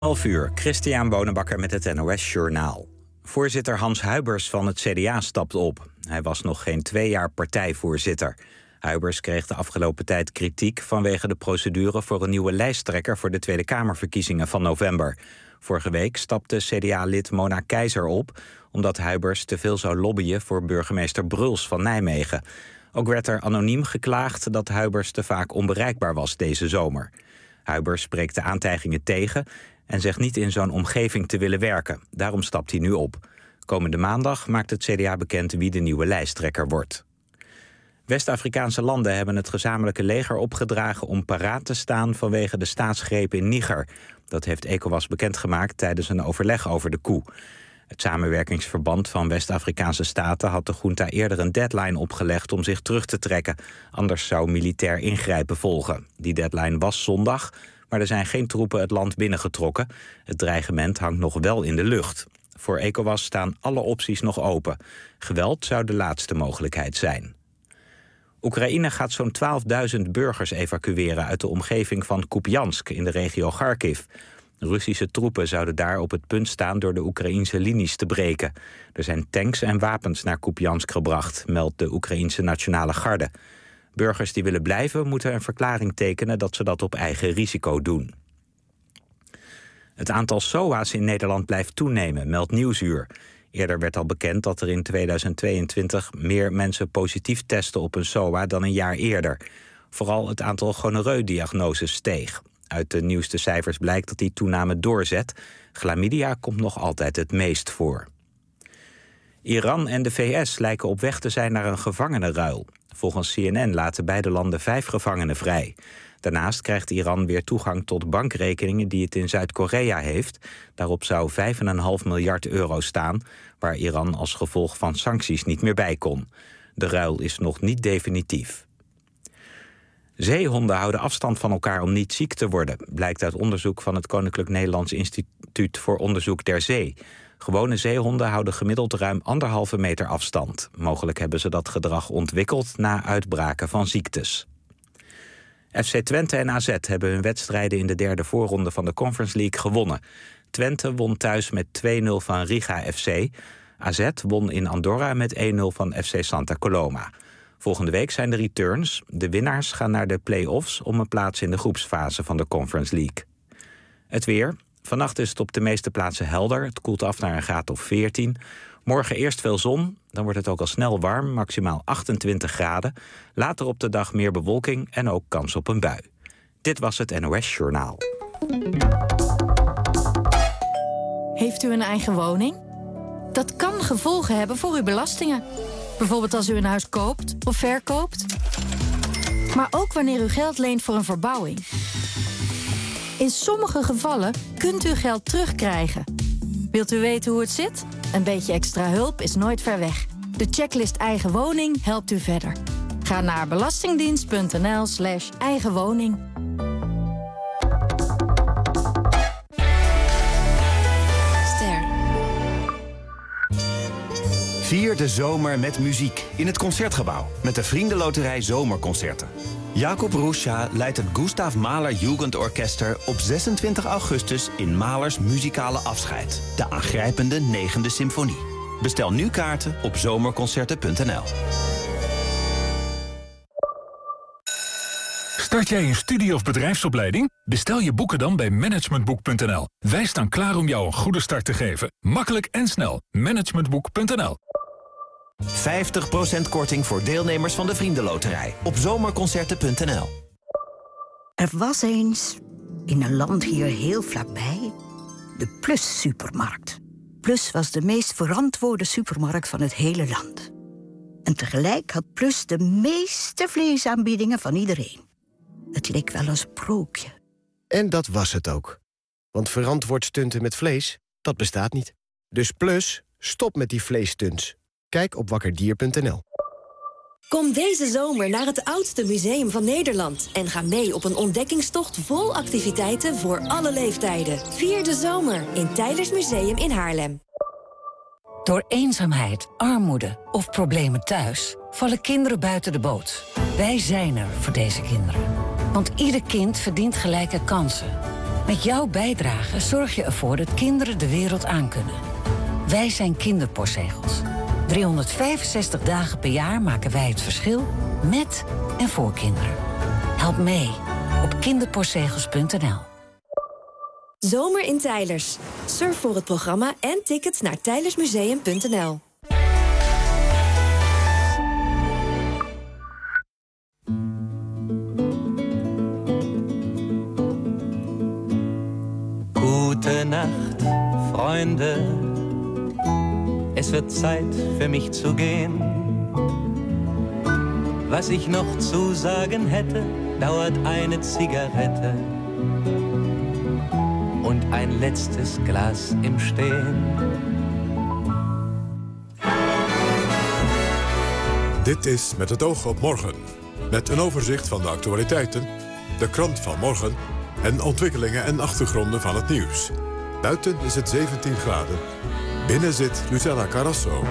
11 uur, Christian Bonenbakker met het NOS Journaal. Voorzitter Hans Huibers van het CDA stapt op. Hij was nog geen 2 jaar partijvoorzitter. Huibers kreeg de afgelopen tijd kritiek vanwege de procedure voor een nieuwe lijsttrekker voor de Tweede Kamerverkiezingen van november. Vorige week stapte CDA-lid Mona Keizer op, omdat Huibers te veel zou lobbyen voor burgemeester Bruls van Nijmegen. Ook werd er anoniem geklaagd dat Huibers te vaak onbereikbaar was deze zomer. Huibers spreekt de aantijgingen tegen en zegt niet in zo'n omgeving te willen werken. Daarom stapt hij nu op. Komende maandag maakt het CDA bekend wie de nieuwe lijsttrekker wordt. West-Afrikaanse landen hebben het gezamenlijke leger opgedragen om paraat te staan vanwege de staatsgreep in Niger. Dat heeft ECOWAS bekendgemaakt tijdens een overleg over de coup. Het samenwerkingsverband van West-Afrikaanse staten had de junta eerder een deadline opgelegd om zich terug te trekken. Anders zou militair ingrijpen volgen. Die deadline was zondag, maar er zijn geen troepen het land binnengetrokken. Het dreigement hangt nog wel in de lucht. Voor ECOWAS staan alle opties nog open. Geweld zou de laatste mogelijkheid zijn. Oekraïne gaat zo'n 12.000 burgers evacueren uit de omgeving van Kupiansk in de regio Kharkiv. Russische troepen zouden daar op het punt staan door de Oekraïnse linies te breken. Er zijn tanks en wapens naar Kupiansk gebracht, meldt de Oekraïnse Nationale Garde. Burgers die willen blijven moeten een verklaring tekenen dat ze dat op eigen risico doen. Het aantal SOA's in Nederland blijft toenemen, meldt Nieuwsuur. Eerder werd al bekend dat er in 2022 meer mensen positief testen op een SOA dan een jaar eerder. Vooral het aantal gonoreu-diagnoses steeg. Uit de nieuwste cijfers blijkt dat die toename doorzet. Chlamydia komt nog altijd het meest voor. Iran en de VS lijken op weg te zijn naar een gevangenenruil. Volgens CNN laten beide landen 5 gevangenen vrij. Daarnaast krijgt Iran weer toegang tot bankrekeningen die het in Zuid-Korea heeft. Daarop zou €5,5 miljard staan, waar Iran als gevolg van sancties niet meer bij kon. De ruil is nog niet definitief. Zeehonden houden afstand van elkaar om niet ziek te worden, blijkt uit onderzoek van het Koninklijk Nederlands Instituut voor Onderzoek der Zee. Gewone zeehonden houden gemiddeld ruim 1,5 meter afstand. Mogelijk hebben ze dat gedrag ontwikkeld na uitbraken van ziektes. FC Twente en AZ hebben hun wedstrijden in de derde voorronde van de Conference League gewonnen. Twente won thuis met 2-0 van Riga FC. AZ won in Andorra met 1-0 van FC Santa Coloma. Volgende week zijn de returns. De winnaars gaan naar de play-offs om een plaats in de groepsfase van de Conference League. Het weer. Vannacht is het op de meeste plaatsen helder. Het koelt af naar een graad of 14. Morgen eerst veel zon. Dan wordt het ook al snel warm, maximaal 28 graden. Later op de dag meer bewolking en ook kans op een bui. Dit was het NOS Journaal. Heeft u een eigen woning? Dat kan gevolgen hebben voor uw belastingen. Bijvoorbeeld als u een huis koopt of verkoopt. Maar ook wanneer u geld leent voor een verbouwing. In sommige gevallen kunt u geld terugkrijgen. Wilt u weten hoe het zit? Een beetje extra hulp is nooit ver weg. De checklist Eigen Woning helpt u verder. Ga naar belastingdienst.nl/eigenwoning. Vier de zomer met muziek in het Concertgebouw met de Vriendenloterij Zomerconcerten. Jacob Roesja leidt het Gustav Mahler Jugendorchester op 26 augustus in Mahlers muzikale afscheid. De aangrijpende 9e symfonie. Bestel nu kaarten op zomerconcerten.nl. Start jij een studie- of bedrijfsopleiding? Bestel je boeken dan bij managementboek.nl. Wij staan klaar om jou een goede start te geven. Makkelijk en snel. Managementboek.nl. 50% korting voor deelnemers van de Vriendenloterij op zomerconcerten.nl. Er was eens, in een land hier heel vlakbij, de Plus-supermarkt. Plus was de meest verantwoorde supermarkt van het hele land. En tegelijk had Plus de meeste vleesaanbiedingen van iedereen. Het leek wel een sprookje. En dat was het ook. Want verantwoord stunten met vlees, dat bestaat niet. Dus Plus, stop met die vleesstunts. Kijk op wakkerdier.nl. Kom deze zomer naar het oudste museum van Nederland en ga mee op een ontdekkingstocht vol activiteiten voor alle leeftijden. Vier de zomer in Teylers Museum in Haarlem. Door eenzaamheid, armoede of problemen thuis vallen kinderen buiten de boot. Wij zijn er voor deze kinderen. Want ieder kind verdient gelijke kansen. Met jouw bijdrage zorg je ervoor dat kinderen de wereld aankunnen. Wij zijn Kinderpostzegels. 365 dagen per jaar maken wij het verschil met en voor kinderen. Help mee op kinderpostzegels.nl. Zomer in Teylers. Surf voor het programma en tickets naar teylersmuseum.nl. Gute Nacht, Freunde. Es wird Zeit für mich zu gehen. Was ich noch zu sagen hätte, dauert eine Zigarette und ein letztes Glas im Stehen. Dit is Met het oog op morgen. Met een overzicht van de actualiteiten, de krant van morgen en ontwikkelingen en achtergronden van het nieuws. Buiten is het 17 graden. Binnen zit Lucella Carrasso.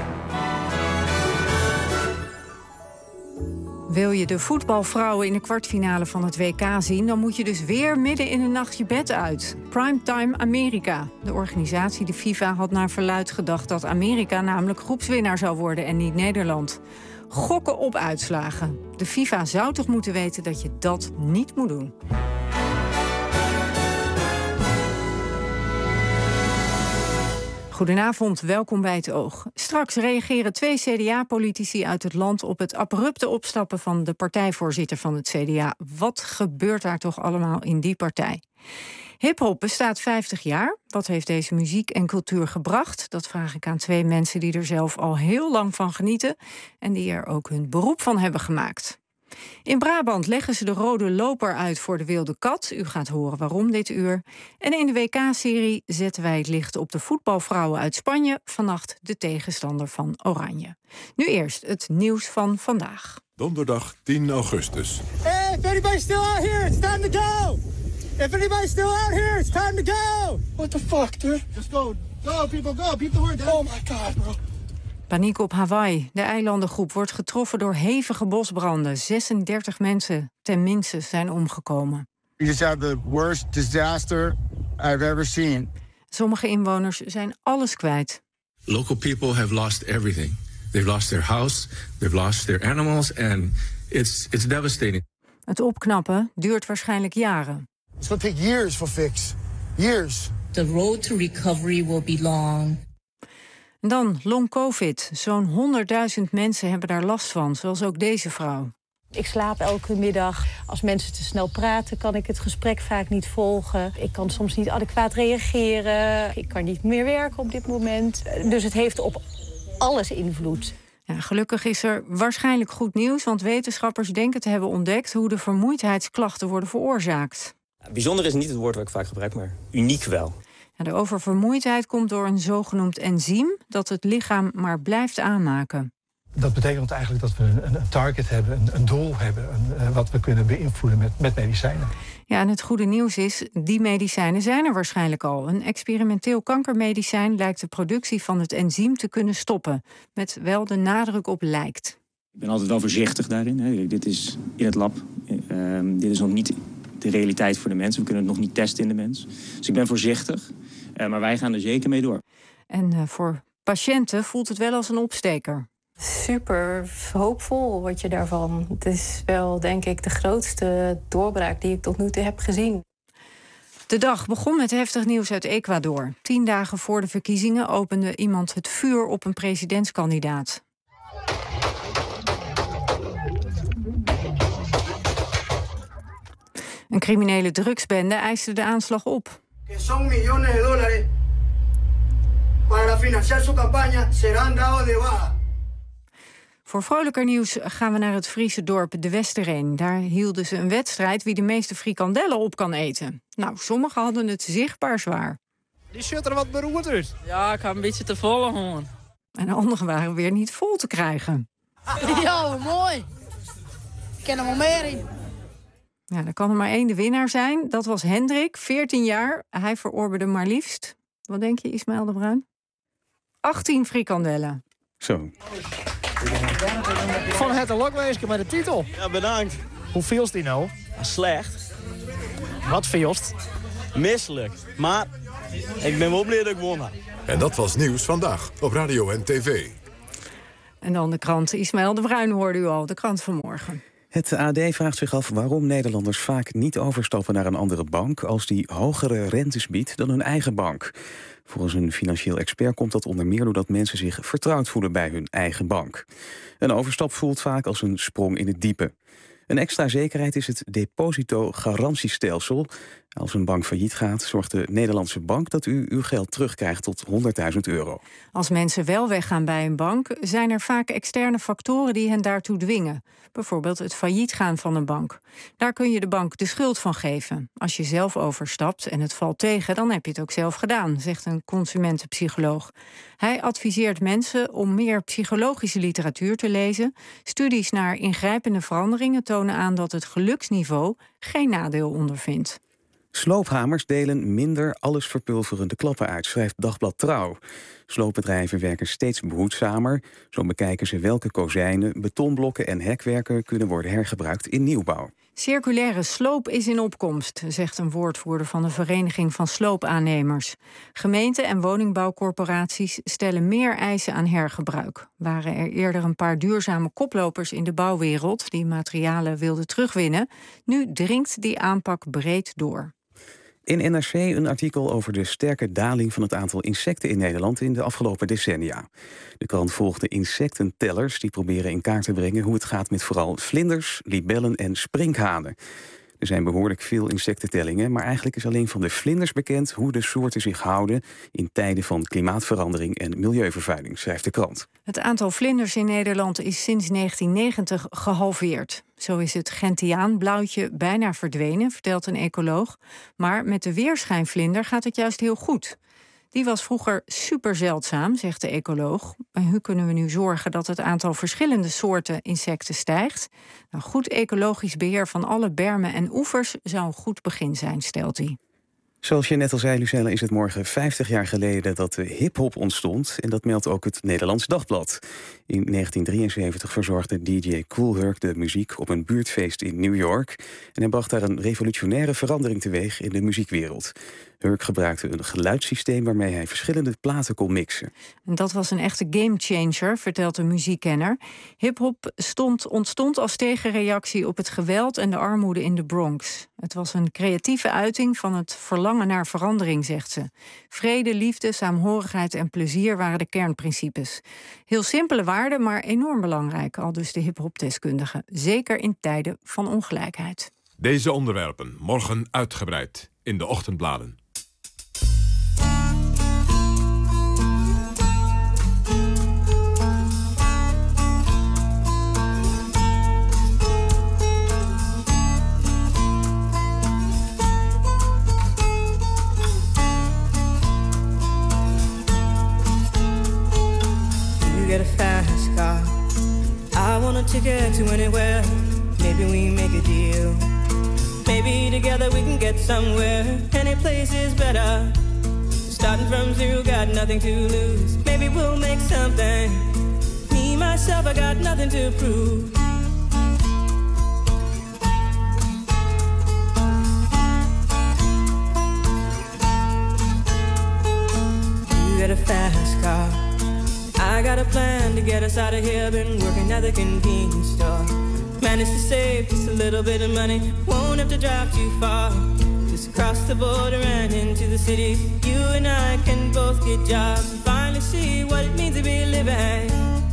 Wil je de voetbalvrouwen in de kwartfinale van het WK zien, dan moet je dus weer midden in de nacht je bed uit. Primetime Amerika. De organisatie, de FIFA, had naar verluidt gedacht dat Amerika namelijk groepswinnaar zou worden en niet Nederland. Gokken op uitslagen. De FIFA zou toch moeten weten dat je dat niet moet doen. Goedenavond, welkom bij Het Oog. Straks reageren 2 CDA-politici uit het land op het abrupte opstappen van de partijvoorzitter van het CDA. Wat gebeurt daar toch allemaal in die partij? Hip-hop bestaat 50 jaar. Wat heeft deze muziek en cultuur gebracht? Dat vraag ik aan 2 mensen die er zelf al heel lang van genieten en die er ook hun beroep van hebben gemaakt. In Brabant leggen ze de rode loper uit voor de wilde kat. U gaat horen waarom dit uur. En in de WK-serie zetten wij het licht op de voetbalvrouwen uit Spanje. Vannacht de tegenstander van Oranje. Nu eerst het nieuws van vandaag. Donderdag 10 augustus. Hey, if anybody's still out here, it's time to go! If anybody's still out here, it's time to go! What the fuck, dude? Just go. Go, people, go. Beat the word down. Oh my god, bro. Paniek op Hawaii. De eilandengroep wordt getroffen door hevige bosbranden. 36 mensen tenminste zijn omgekomen. We just have the worst disaster I've ever seen. Sommige inwoners zijn alles kwijt. Local people have lost everything. They've lost their house, they've lost their animals and it's devastating. Het opknappen duurt waarschijnlijk jaren. It's going to take years for fix. Years. The road to recovery will be long. En dan long covid. Zo'n 100.000 mensen hebben daar last van, zoals ook deze vrouw. Ik slaap elke middag. Als mensen te snel praten, kan ik het gesprek vaak niet volgen. Ik kan soms niet adequaat reageren. Ik kan niet meer werken op dit moment. Dus het heeft op alles invloed. Ja, gelukkig is er waarschijnlijk goed nieuws, want wetenschappers denken te hebben ontdekt hoe de vermoeidheidsklachten worden veroorzaakt. Bijzonder is niet het woord dat ik vaak gebruik, maar uniek wel. Ja, de oververmoeidheid komt door een zogenoemd enzym dat het lichaam maar blijft aanmaken. Dat betekent eigenlijk dat we een target hebben, een doel hebben, wat we kunnen beïnvloeden met medicijnen. Ja, en het goede nieuws is, die medicijnen zijn er waarschijnlijk al. Een experimenteel kankermedicijn lijkt de productie van het enzym te kunnen stoppen. Met wel de nadruk op lijkt. Ik ben altijd wel voorzichtig daarin. Hè. Dit is in het lab. Dit is nog niet de realiteit voor de mensen. We kunnen het nog niet testen in de mens. Dus ik ben voorzichtig. Maar wij gaan er zeker mee door. En voor patiënten voelt het wel als een opsteker. Super hoopvol word je daarvan. Het is wel, denk ik, de grootste doorbraak die ik tot nu toe heb gezien. De dag begon met heftig nieuws uit Ecuador. 10 dagen voor de verkiezingen opende iemand het vuur op een presidentskandidaat. Een criminele drugsbende eiste de aanslag op. Voor vrolijker nieuws gaan we naar het Friese dorp De Westereen. Daar hielden ze een wedstrijd wie de meeste frikandellen op kan eten. Nou, sommigen hadden het zichtbaar zwaar. Die zit er wat beroerd uit. Ja, ik ga een beetje te vol gewoon. En anderen waren weer niet vol te krijgen. Ja, mooi. Ik ken er wel meer in. Ja, er kan er maar 1 de winnaar zijn. Dat was Hendrik, 14 jaar. Hij verorberde maar liefst, wat denk je, Ismaël de Bruin? 18 frikandellen. Zo. Van het een lokweesje met de titel. Ja, bedankt. Hoe veelst die nou? Slecht. Wat veelst? Misselijk. Maar ik ben wel blij dat ik won heb. En dat was Nieuws Vandaag op radio en tv. En dan de krant. Ismaël de Bruin hoorde u al, de krant van morgen. Het AD vraagt zich af waarom Nederlanders vaak niet overstappen naar een andere bank als die hogere rentes biedt dan hun eigen bank. Volgens een financieel expert komt dat onder meer doordat mensen zich vertrouwd voelen bij hun eigen bank. Een overstap voelt vaak als een sprong in het diepe. Een extra zekerheid is het depositogarantiestelsel. Als een bank failliet gaat, zorgt de Nederlandse bank dat u uw geld terugkrijgt tot €100.000. Als mensen wel weggaan bij een bank, zijn er vaak externe factoren die hen daartoe dwingen. Bijvoorbeeld het failliet gaan van een bank. Daar kun je de bank de schuld van geven. Als je zelf overstapt en het valt tegen, dan heb je het ook zelf gedaan, zegt een consumentenpsycholoog. Hij adviseert mensen om meer psychologische literatuur te lezen. Studies naar ingrijpende veranderingen tonen aan dat het geluksniveau geen nadeel ondervindt. Sloophamers delen minder allesverpulverende klappen uit, schrijft Dagblad Trouw. Sloopbedrijven werken steeds behoedzamer. Zo bekijken ze welke kozijnen, betonblokken en hekwerken kunnen worden hergebruikt in nieuwbouw. Circulaire sloop is in opkomst, zegt een woordvoerder van de Vereniging van Sloopaannemers. Gemeenten en woningbouwcorporaties stellen meer eisen aan hergebruik. Waren er eerder een paar duurzame koplopers in de bouwwereld die materialen wilden terugwinnen, nu dringt die aanpak breed door. In NRC een artikel over de sterke daling van het aantal insecten in Nederland in de afgelopen decennia. De krant volgt de insectentellers die proberen in kaart te brengen hoe het gaat met vooral vlinders, libellen en sprinkhanen. Er zijn behoorlijk veel insectentellingen, maar eigenlijk is alleen van de vlinders bekend hoe de soorten zich houden in tijden van klimaatverandering en milieuvervuiling, schrijft de krant. Het aantal vlinders in Nederland is sinds 1990 gehalveerd. Zo is het gentiaanblauwtje bijna verdwenen, vertelt een ecoloog. Maar met de weerschijnvlinder gaat het juist heel goed. Die was vroeger super zeldzaam, zegt de ecoloog. En hoe kunnen we nu zorgen dat het aantal verschillende soorten insecten stijgt? Nou, goed ecologisch beheer van alle bermen en oevers zou een goed begin zijn, stelt hij. Zoals je net al zei, Lucelle, is het morgen 50 jaar geleden dat de hiphop ontstond. En dat meldt ook het Nederlands Dagblad. In 1973 verzorgde DJ Kool Herc de muziek op een buurtfeest in New York. En hij bracht daar een revolutionaire verandering teweeg in de muziekwereld. Herc gebruikte een geluidssysteem waarmee hij verschillende platen kon mixen. En dat was een echte gamechanger, vertelt een muziekkenner. Hip-hop ontstond als tegenreactie op het geweld en de armoede in de Bronx. Het was een creatieve uiting van het verlangen naar verandering, zegt ze. Vrede, liefde, saamhorigheid en plezier waren de kernprincipes. Heel simpele waarden, maar enorm belangrijk, aldus de hip-hop-deskundige. Zeker in tijden van ongelijkheid. Deze onderwerpen morgen uitgebreid in de ochtendbladen. Get a fast car. I want a ticket to anywhere. Maybe we make a deal. Maybe together we can get somewhere. Any place is better. Starting from zero, got nothing to lose. Maybe we'll make something. Me, myself, I got nothing to prove. You got a fast car. I got a plan to get us out of here. Been working at the convenience store. Managed to save just a little bit of money. Won't have to drive too far. Just across the border and into the city. You and I can both get jobs and finally see what it means to be living.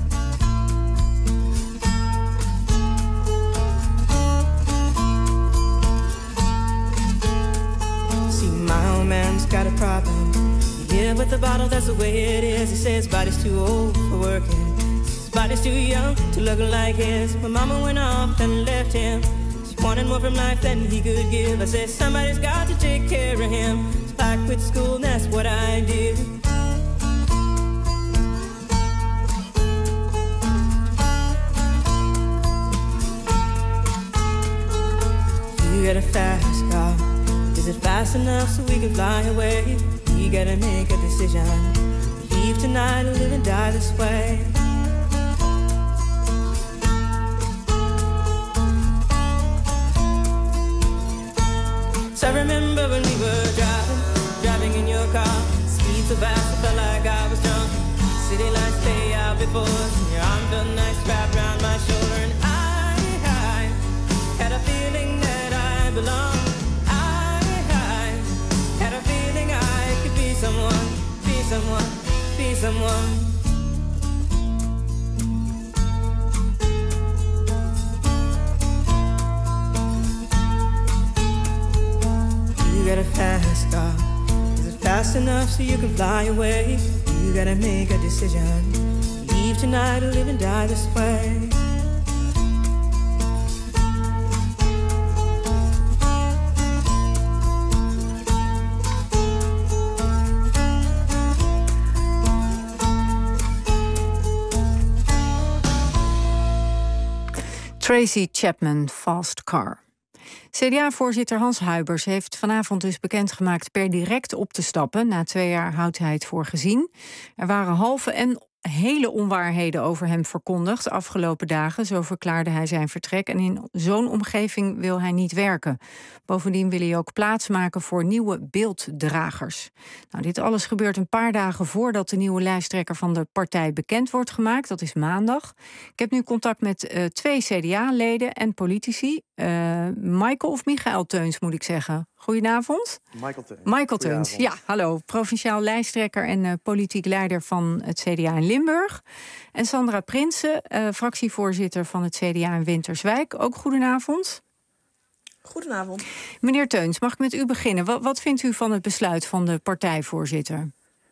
See, my old man's got a problem. Yeah, with the bottle, that's the way it is. He says his body's too old for working. His body's too young to look like his. My mama went off and left him. She wanted more from life than he could give. I said, somebody's got to take care of him. So I quit school and that's what I did. You got a fast car. Is it fast enough so we can fly away? You gotta make a decision. Leave tonight or live and die this way. So I remember when we were driving. so fast, I felt like I was drunk. City lights stay out before us, and your arm felt nice wrapped around my shoulder. And I had a feeling that I belonged. I had a feeling I could be someone, be someone, be someone. You got a fast car. Is it fast enough so you can fly away? You gotta make a decision. Leave tonight or live and die this way. Tracy Chapman, Fast Car. CDA-voorzitter Hans Huibers heeft vanavond dus bekendgemaakt per direct op te stappen. Na 2 jaar houdt hij het voor gezien. Er waren halve en hele onwaarheden over hem verkondigd de afgelopen dagen. Zo verklaarde hij zijn vertrek. En in zo'n omgeving wil hij niet werken. Bovendien wil hij ook plaatsmaken voor nieuwe beelddragers. Nou, dit alles gebeurt een paar dagen voordat de nieuwe lijsttrekker van de partij bekend wordt gemaakt. Dat is maandag. Ik heb nu contact met 2 CDA-leden en politici. Michael of Michael Teuns, moet ik zeggen. Goedenavond. Michael Teuns, ja, hallo. Provinciaal lijsttrekker en politiek leider van het CDA in Limburg. En Sandra Prinsen, fractievoorzitter van het CDA in Winterswijk. Ook goedenavond. Goedenavond. Meneer Teuns, mag ik met u beginnen? Wat vindt u van het besluit van de partijvoorzitter?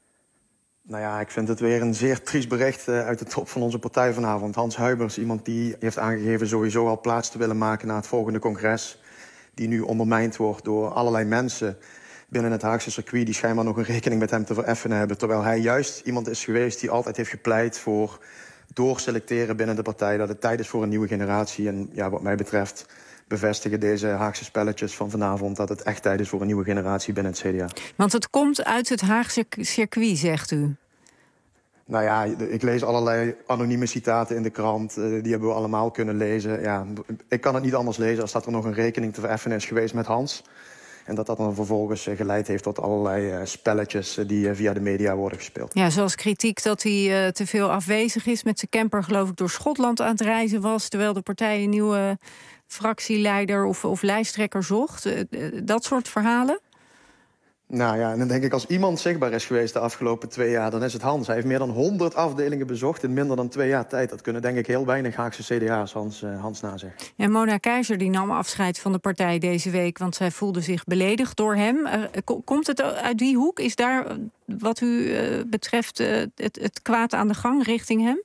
Nou ja, ik vind het weer een zeer triest bericht uit de top van onze partij vanavond. Hans Huibers, iemand die heeft aangegeven sowieso al plaats te willen maken na het volgende congres. Die nu ondermijnd wordt door allerlei mensen binnen het Haagse circuit die schijnbaar nog een rekening met hem te vereffenen hebben. Terwijl hij juist iemand is geweest die altijd heeft gepleit voor doorselecteren binnen de partij. Dat het tijd is voor een nieuwe generatie. En ja, wat mij betreft bevestigen deze Haagse spelletjes van vanavond dat het echt tijd is voor een nieuwe generatie binnen het CDA. Want het komt uit het Haagse circuit, zegt u. Nou ja, ik lees allerlei anonieme citaten in de krant. Die hebben we allemaal kunnen lezen. Ja, ik kan het niet anders lezen als dat er nog een rekening te vereffenen is geweest met Hans. En dat dan vervolgens geleid heeft tot allerlei spelletjes die via de media worden gespeeld. Ja, zoals kritiek dat hij te veel afwezig is met zijn camper, geloof ik, door Schotland aan het reizen was, terwijl de partij een nieuwe fractieleider of lijsttrekker zocht. Dat soort verhalen? Nou ja, en dan denk ik, als iemand zichtbaar is geweest de afgelopen 2 jaar, dan is het Hans. Hij heeft meer dan 100 afdelingen bezocht in minder dan 2 jaar tijd. Dat kunnen denk ik heel weinig Haagse CDA's Hans nazeggen. Ja, Mona Keizer die nam afscheid van de partij deze week, want zij voelde zich beledigd door hem. Komt het uit die hoek? Is daar wat u betreft het kwaad aan de gang richting hem?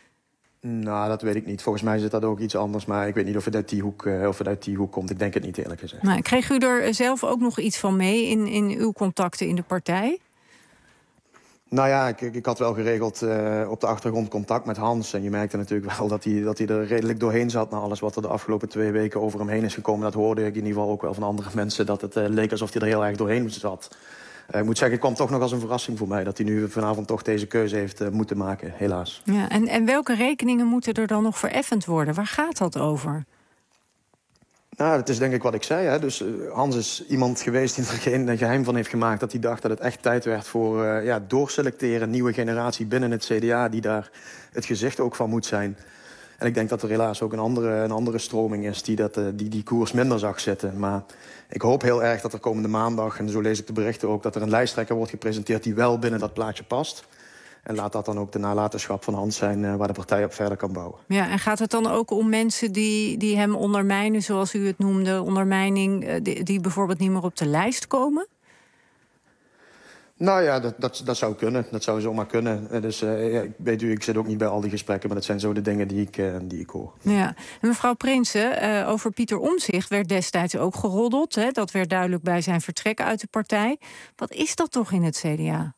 Nou, dat weet ik niet. Volgens mij zit dat ook iets anders. Maar ik weet niet of het uit die hoek komt. Ik denk het niet, eerlijk gezegd. Nou, kreeg u er zelf ook nog iets van mee in uw contacten in de partij? Nou ja, ik had wel geregeld op de achtergrond contact met Hans. En je merkte natuurlijk wel dat hij er redelijk doorheen zat... na alles wat er de afgelopen 2 weken over hem heen is gekomen. Dat hoorde ik in ieder geval ook wel van andere mensen... dat het leek alsof hij er heel erg doorheen zat. Ik moet zeggen, het kwam toch nog als een verrassing voor mij... dat hij nu vanavond toch deze keuze heeft moeten maken, helaas. Ja, en welke rekeningen moeten er dan nog vereffend worden? Waar gaat dat over? Nou, dat is denk ik wat ik zei. Hè. Dus Hans is iemand geweest die er geen geheim van heeft gemaakt... dat hij dacht dat het echt tijd werd voor doorselecteren... een nieuwe generatie binnen het CDA... die daar het gezicht ook van moet zijn. En ik denk dat er helaas ook een andere stroming is... die koers minder zag zitten. Maar ik hoop heel erg dat er komende maandag... en zo lees ik de berichten ook... dat er een lijsttrekker wordt gepresenteerd... die wel binnen dat plaatje past. En laat dat dan ook de nalatenschap van Hans zijn... waar de partij op verder kan bouwen. Ja, en gaat het dan ook om mensen die hem ondermijnen... zoals u het noemde, ondermijning... die bijvoorbeeld niet meer op de lijst komen? Nou ja, dat zou kunnen. Dat zou zomaar kunnen. Dus weet u, ik zit ook niet bij al die gesprekken... maar dat zijn zo de dingen die ik hoor. Ja. En mevrouw Prinsen, over Pieter Omtzigt werd destijds ook geroddeld. Hè? Dat werd duidelijk bij zijn vertrek uit de partij. Wat is dat toch in het CDA?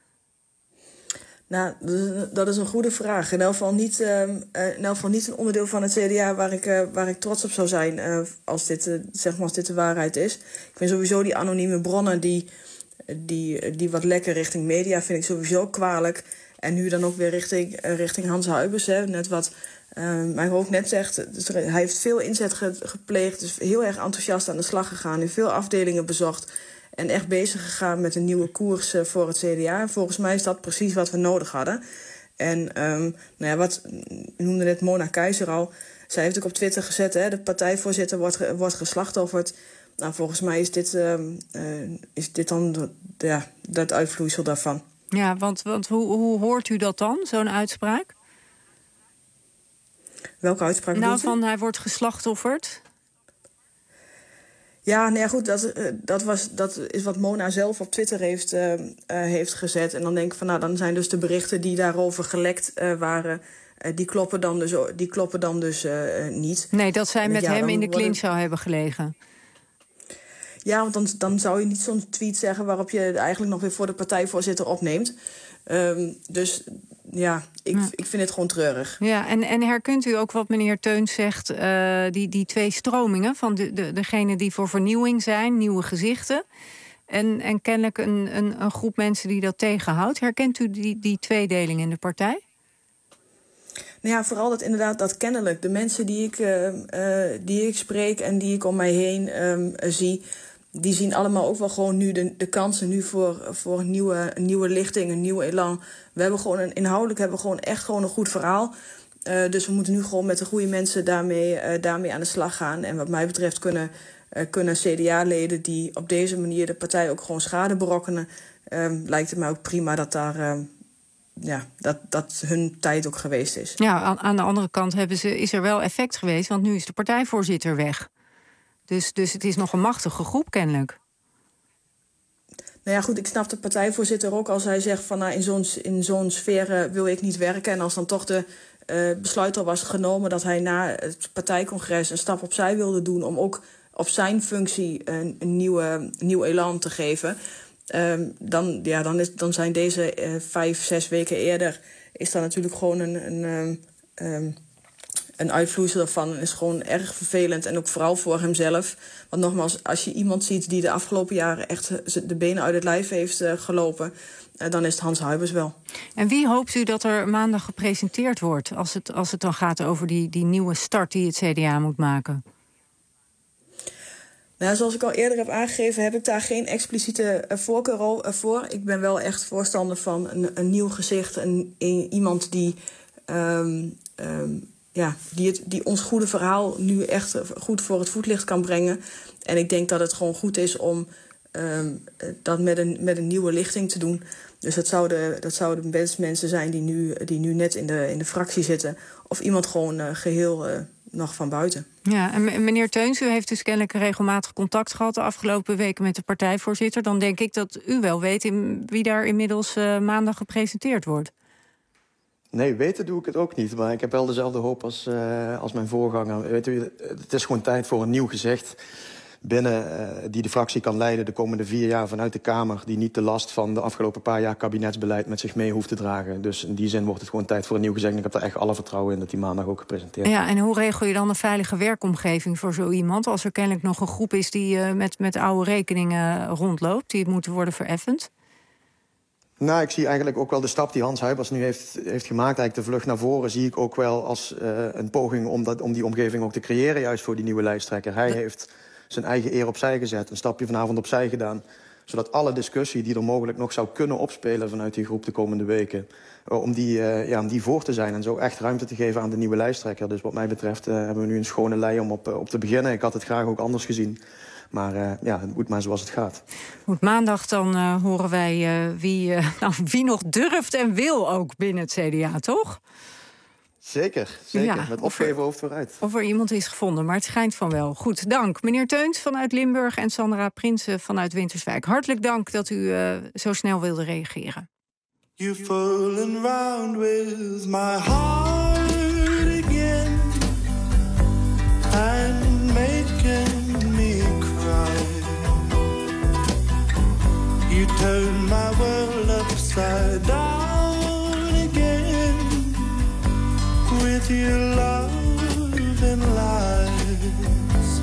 Nou, dat is een goede vraag. In elk geval niet een onderdeel van het CDA waar ik trots op zou zijn... als dit de waarheid is. Ik vind sowieso die anonieme bronnen... Die wat lekker richting media vind ik sowieso kwalijk. En nu dan ook weer richting Hans Huibers. Hè. Net wat Michael ook net zegt. Dus hij heeft veel inzet gepleegd. Dus heel erg enthousiast aan de slag gegaan. Heeft veel afdelingen bezocht. en echt bezig gegaan met een nieuwe koers voor het CDA. Volgens mij is dat precies wat we nodig hadden. En wat noemde net Mona Keizer al. Zij heeft ook op Twitter gezet, hè, de partijvoorzitter wordt geslachtofferd. Nou, volgens mij is dit dan dat uitvloeisel daarvan. Ja, want hoe hoort u dat dan, zo'n uitspraak? Welke uitspraak bedoelt u? Van hij wordt geslachtofferd. Ja, goed, dat is wat Mona zelf op Twitter heeft gezet. En dan denk ik van, dan zijn dus de berichten die daarover gelekt waren, die kloppen dan dus niet. Nee, dat zij met hem in de clinch zou hebben gelegen. Ja, want dan zou je niet zo'n tweet zeggen waarop je eigenlijk nog weer voor de partijvoorzitter opneemt. Dus ja, ik vind het gewoon treurig. Ja, en herkent u ook wat meneer Teuns zegt, die twee stromingen van degene die voor vernieuwing zijn, nieuwe gezichten, en kennelijk een groep mensen die dat tegenhoudt. Herkent u die tweedeling in de partij? Nou ja, vooral dat kennelijk. De mensen die ik spreek en die ik om mij heen zie, die zien allemaal ook wel gewoon nu de kansen nu voor een nieuwe lichting, een nieuw elan. We hebben gewoon inhoudelijk echt gewoon een goed verhaal. Dus we moeten nu gewoon met de goede mensen daarmee aan de slag gaan. En wat mij betreft kunnen CDA-leden die op deze manier de partij ook gewoon schade berokkenen, lijkt het mij ook prima dat hun tijd ook geweest is. Ja, aan de andere kant is er wel effect geweest, want nu is de partijvoorzitter weg. Dus het is nog een machtige groep, kennelijk. Nou ja, goed, ik snap de partijvoorzitter ook als hij zegt van in zo'n sfeer wil ik niet werken. En als dan toch de besluit al was genomen dat hij na het partijcongres een stap opzij wilde doen om ook op zijn functie een nieuw elan te geven. Dan zijn deze 5-6 weken eerder is dan natuurlijk gewoon een uitvloeisel daarvan. En is gewoon erg vervelend en ook vooral voor hemzelf. Want nogmaals, als je iemand ziet die de afgelopen jaren echt de benen uit het lijf heeft gelopen, dan is het Hans Huibers wel. En wie hoopt u dat er maandag gepresenteerd wordt als het dan gaat over die nieuwe start die het CDA moet maken? Nou, zoals ik al eerder heb aangegeven, heb ik daar geen expliciete voorkeur voor. Ik ben wel echt voorstander van een nieuw gezicht. Iemand die die ons goede verhaal nu echt goed voor het voetlicht kan brengen. En ik denk dat het gewoon goed is om dat met een nieuwe lichting te doen. Dus dat zouden best mensen zijn die nu net in de fractie zitten. Of iemand gewoon geheel nog van buiten. Ja, en meneer Teuns, u heeft dus kennelijk regelmatig contact gehad de afgelopen weken met de partijvoorzitter. Dan denk ik dat u wel weet wie daar inmiddels maandag gepresenteerd wordt. Nee, weten doe ik het ook niet. Maar ik heb wel dezelfde hoop als mijn voorganger. Weet u, het is gewoon tijd voor een nieuw gezicht binnen die de fractie kan leiden de komende 4 jaar vanuit de Kamer, die niet de last van de afgelopen paar jaar kabinetsbeleid met zich mee hoeft te dragen. Dus in die zin wordt het gewoon tijd voor een nieuw gezicht. En ik heb er echt alle vertrouwen in dat die maandag ook gepresenteerd wordt. Ja, en hoe regel je dan een veilige werkomgeving voor zo iemand, als er kennelijk nog een groep is die met oude rekeningen rondloopt, die moeten worden vereffend? Nou, ik zie eigenlijk ook wel de stap die Hans Huibers nu heeft gemaakt, eigenlijk de vlucht naar voren, zie ik ook wel als een poging om die omgeving ook te creëren, juist voor die nieuwe lijsttrekker. Hij heeft zijn eigen eer opzij gezet, een stapje vanavond opzij gedaan, zodat alle discussie die er mogelijk nog zou kunnen opspelen vanuit die groep de komende weken, om die voor te zijn en zo echt ruimte te geven aan de nieuwe lijsttrekker. Dus wat mij betreft hebben we nu een schone lei om op te beginnen. Ik had het graag ook anders gezien. Maar het moet maar zoals het gaat. Goed, maandag dan horen wij wie nog durft en wil ook binnen het CDA, toch? Zeker. Ja, met opgeven hoofd vooruit. Of er iemand is gevonden, maar het schijnt van wel. Goed, dank. Meneer Teuns vanuit Limburg en Sandra Prinsen vanuit Winterswijk. Hartelijk dank dat u zo snel wilde reageren. You've fallen round with my heart again and making me cry. You turn my world upside down again with your love and lies.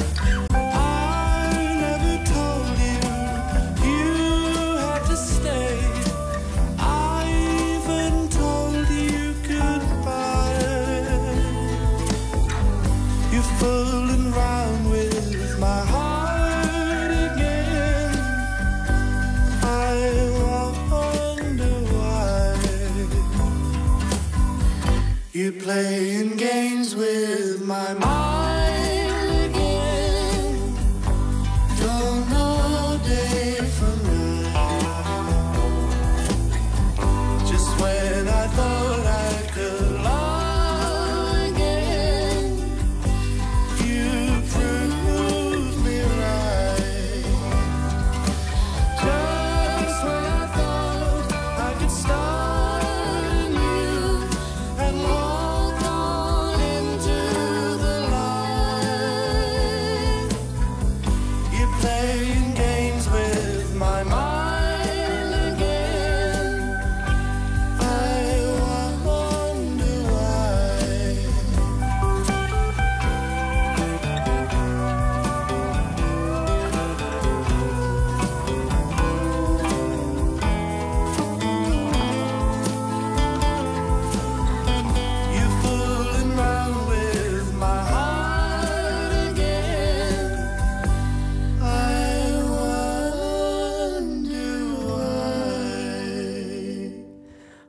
I never told you you had to stay. I even told you goodbye. You're fooling around with my heart again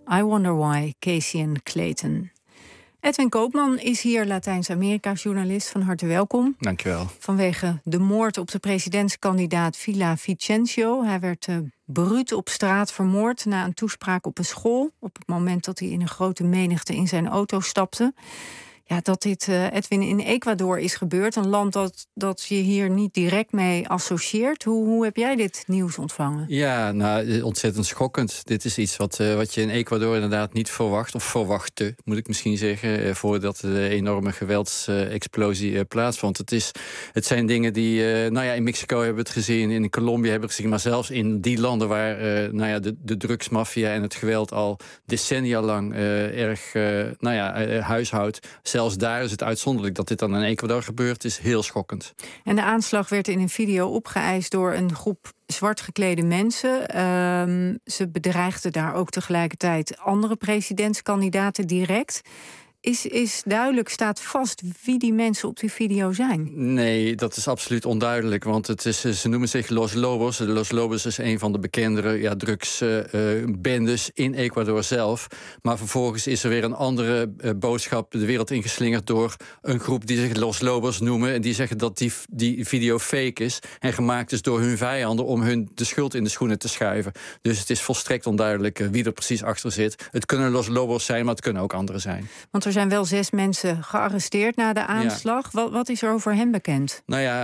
I Wonder Why, Casey en Clayton. Edwin Koopman is hier, Latijns-Amerika-journalist. Van harte welkom. Dankjewel. Vanwege de moord op de presidentskandidaat Villa Vicencio. Hij werd bruut op straat vermoord na een toespraak op een school. Op het moment dat hij in een grote menigte in zijn auto stapte. Ja, dat dit, Edwin, in Ecuador is gebeurd. Een land dat je hier niet direct mee associeert. Hoe heb jij dit nieuws ontvangen? Ja, nou, ontzettend schokkend. Dit is iets wat je in Ecuador inderdaad niet verwacht. Of verwachtte, moet ik misschien zeggen. Voordat de enorme geweldsexplosie plaatsvond. Het zijn dingen die... in Mexico hebben we het gezien. In Colombia hebben we het gezien. Maar zelfs in die landen waar de drugsmafia en het geweld al decennia lang erg huishoudt. Zelfs daar is het uitzonderlijk dat dit dan in Ecuador gebeurt. Is heel schokkend. En de aanslag werd in een video opgeëist door een groep zwart geklede mensen. Ze bedreigden daar ook tegelijkertijd andere presidentskandidaten direct. Is duidelijk, staat vast wie die mensen op die video zijn? Nee, dat is absoluut onduidelijk. Want ze noemen zich Los Lobos. De Los Lobos is een van de bekendere drugsbendes in Ecuador zelf. Maar vervolgens is er weer een andere boodschap de wereld ingeslingerd door een groep die zich Los Lobos noemen. En die zeggen dat die video fake is en gemaakt is door hun vijanden om hun de schuld in de schoenen te schuiven. Dus het is volstrekt onduidelijk wie er precies achter zit. Het kunnen Los Lobos zijn, maar het kunnen ook anderen zijn. Want er zijn wel 6 mensen gearresteerd na de aanslag. Ja. Wat is er over hen bekend? Nou ja,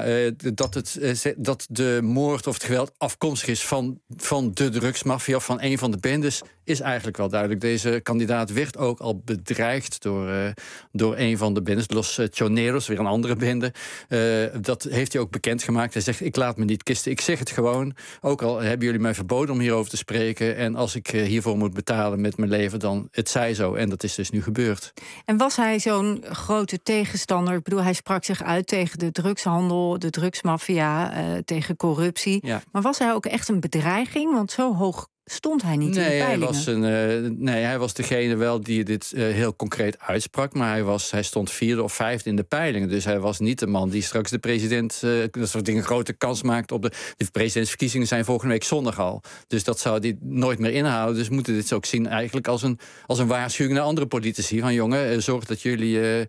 dat de moord of het geweld afkomstig is van de drugsmafia, van een van de bendes, is eigenlijk wel duidelijk. Deze kandidaat werd ook al bedreigd door een van de bendes, Los Choneros, weer een andere bende. Dat heeft hij ook bekendgemaakt. Hij zegt, ik laat me niet kisten, ik zeg het gewoon. Ook al hebben jullie mij verboden om hierover te spreken. En als ik hiervoor moet betalen met mijn leven, dan het zij zo. En dat is dus nu gebeurd. En was hij zo'n grote tegenstander? Ik bedoel, hij sprak zich uit tegen de drugshandel, de drugsmafia, tegen corruptie. Ja. Maar was hij ook echt een bedreiging? Want zo hoog stond hij niet in de peilingen. Hij was degene wel die dit heel concreet uitsprak. Maar hij stond 4e of 5e in de peilingen. Dus hij was niet de man die straks de president dat soort dingen grote kans maakt op de presidentsverkiezingen zijn volgende week zondag al. Dus dat zou hij nooit meer inhouden. Dus we moeten dit ook zien eigenlijk als een waarschuwing naar andere politici. Van jongen, zorg dat jullie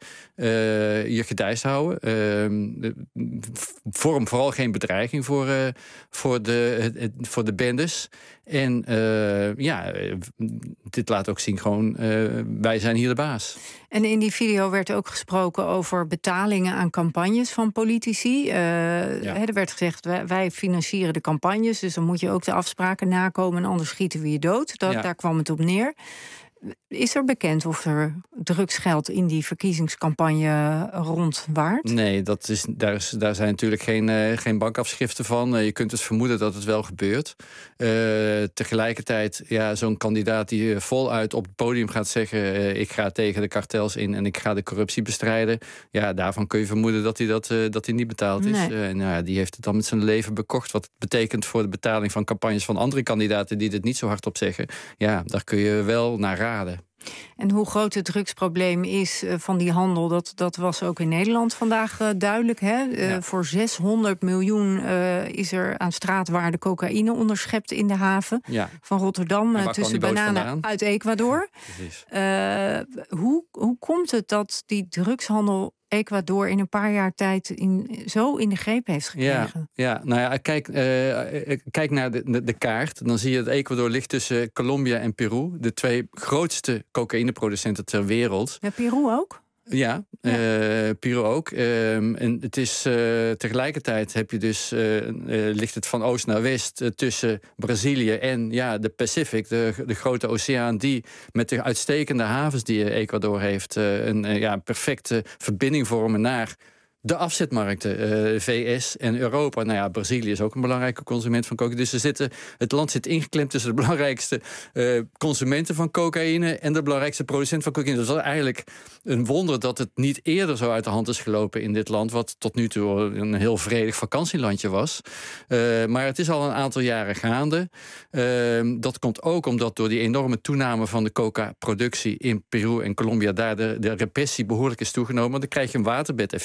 je gedijst houden. Vorm vooral geen bedreiging voor de bendes. En dit laat ook zien gewoon, wij zijn hier de baas. En in die video werd ook gesproken over betalingen aan campagnes van politici. Er werd gezegd, wij financieren de campagnes, dus dan moet je ook de afspraken nakomen en anders schieten we je dood. Daar kwam het op neer. Is er bekend of er drugsgeld in die verkiezingscampagne rondwaart? Nee, daar zijn natuurlijk geen bankafschriften van. Je kunt dus vermoeden dat het wel gebeurt. Tegelijkertijd, zo'n kandidaat die voluit op het podium gaat zeggen, ik ga tegen de kartels in en ik ga de corruptie bestrijden. Ja, daarvan kun je vermoeden dat hij niet betaald is. Nee. Die heeft het dan met zijn leven bekocht. Wat het betekent voor de betaling van campagnes van andere kandidaten die dit niet zo hardop zeggen. Ja, daar kun je wel naar raden. En hoe groot het drugsprobleem is van die handel, dat was ook in Nederland vandaag duidelijk. Hè? Voor 600 miljoen is er aan straatwaarde cocaïne onderschept in de haven van Rotterdam. Tussen bananen uit Ecuador. Hoe komt het dat die drugshandel Ecuador in een paar jaar tijd zo in de greep heeft gekregen? Kijk naar de kaart. Dan zie je dat Ecuador ligt tussen Colombia en Peru. De 2 grootste cocaïneproducenten ter wereld. Ja, Peru ook? Ja, Peru ook. En het is tegelijkertijd ligt het van oost naar west tussen Brazilië en de Pacific, de grote oceaan, die met de uitstekende havens die Ecuador heeft een perfecte verbinding vormen naar de afzetmarkten, VS en Europa. Brazilië is ook een belangrijke consument van cocaïne. Dus het land zit ingeklemd tussen de belangrijkste consumenten van cocaïne en de belangrijkste producent van cocaïne. Dus dat is eigenlijk een wonder dat het niet eerder zo uit de hand is gelopen in dit land, wat tot nu toe een heel vredig vakantielandje was. Maar het is al een aantal jaren gaande. Dat komt ook omdat door die enorme toename van de coca-productie in Peru en Colombia daar de repressie behoorlijk is toegenomen. Want dan krijg je een waterbedeffect, waardoor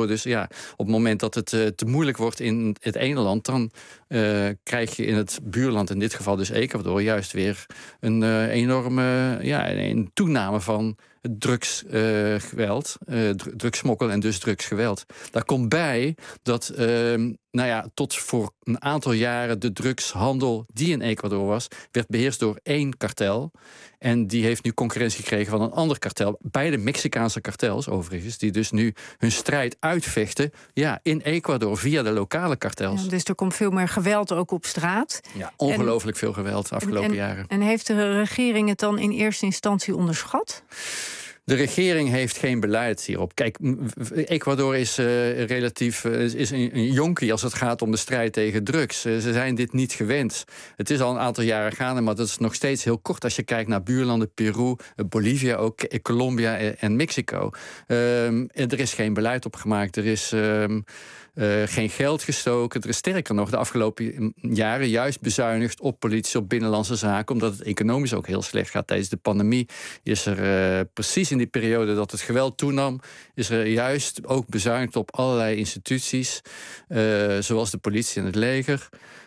Waardoor dus op het moment dat het te moeilijk wordt in het ene land, dan krijg je in het buurland, in dit geval dus Ecuador, juist weer een enorme een toename van drugsgeweld, drugssmokkel en dus drugsgeweld. Daar komt bij dat tot voor een aantal jaren de drugshandel die in Ecuador was, werd beheerst door 1 kartel. En die heeft nu concurrentie gekregen van een ander kartel. Beide Mexicaanse kartels overigens, die dus nu hun strijd uitvechten in Ecuador via de lokale kartels. Ja, dus er komt veel meer geweld ook op straat. Ja, ongelooflijk veel geweld de afgelopen jaren. En heeft de regering het dan in eerste instantie onderschat? De regering heeft geen beleid hierop. Kijk, Ecuador is relatief een jonkie als het gaat om de strijd tegen drugs. Ze zijn dit niet gewend. Het is al een aantal jaren gaande, maar dat is nog steeds heel kort als je kijkt naar buurlanden, Peru, Bolivia ook, Colombia en Mexico. Er is geen beleid op gemaakt. Er is geen geld gestoken. Er is sterker nog de afgelopen jaren juist bezuinigd op politie, op binnenlandse zaken, omdat het economisch ook heel slecht gaat. Tijdens de pandemie is er precies in die periode dat het geweld toenam, is er juist ook bezuinigd op allerlei instituties, zoals de politie en het leger.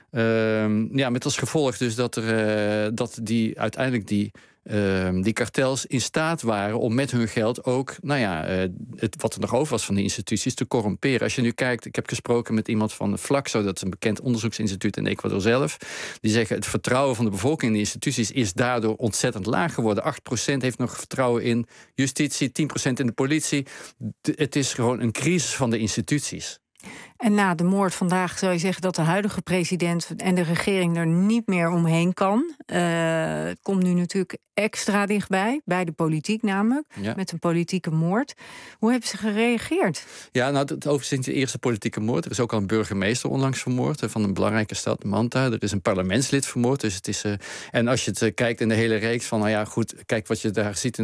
Met als gevolg dus dat die uiteindelijk die kartels in staat waren om met hun geld ook, wat er nog over was van die instituties, te corromperen. Als je nu kijkt, ik heb gesproken met iemand van Flaxo, dat is een bekend onderzoeksinstituut in Ecuador zelf. Die zeggen, het vertrouwen van de bevolking in de instituties is daardoor ontzettend laag geworden. 8% heeft nog vertrouwen in justitie, 10% in de politie. Het is gewoon een crisis van de instituties. En na de moord vandaag zou je zeggen dat de huidige president en de regering er niet meer omheen kan. Het komt nu natuurlijk extra dichtbij, bij de politiek namelijk, met een politieke moord. Hoe hebben ze gereageerd? Ja, het overigens is de eerste politieke moord. Er is ook al een burgemeester onlangs vermoord van een belangrijke stad, Manta. Er is een parlementslid vermoord. Dus het is, en als je het kijkt in de hele reeks van, kijk wat je daar ziet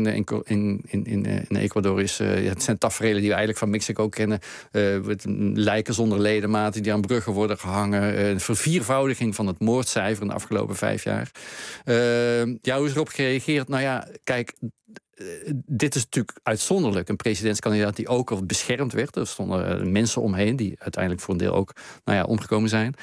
in Ecuador is, het zijn taferelen die we eigenlijk van Mexico kennen. Lijken zonder ledematen die aan bruggen worden gehangen. Een verviervoudiging van het moordcijfer in de afgelopen 5 jaar. Hoe is erop gereageerd? Kijk, dit is natuurlijk uitzonderlijk. Een presidentskandidaat die ook al beschermd werd. Er stonden mensen omheen die uiteindelijk voor een deel ook omgekomen zijn.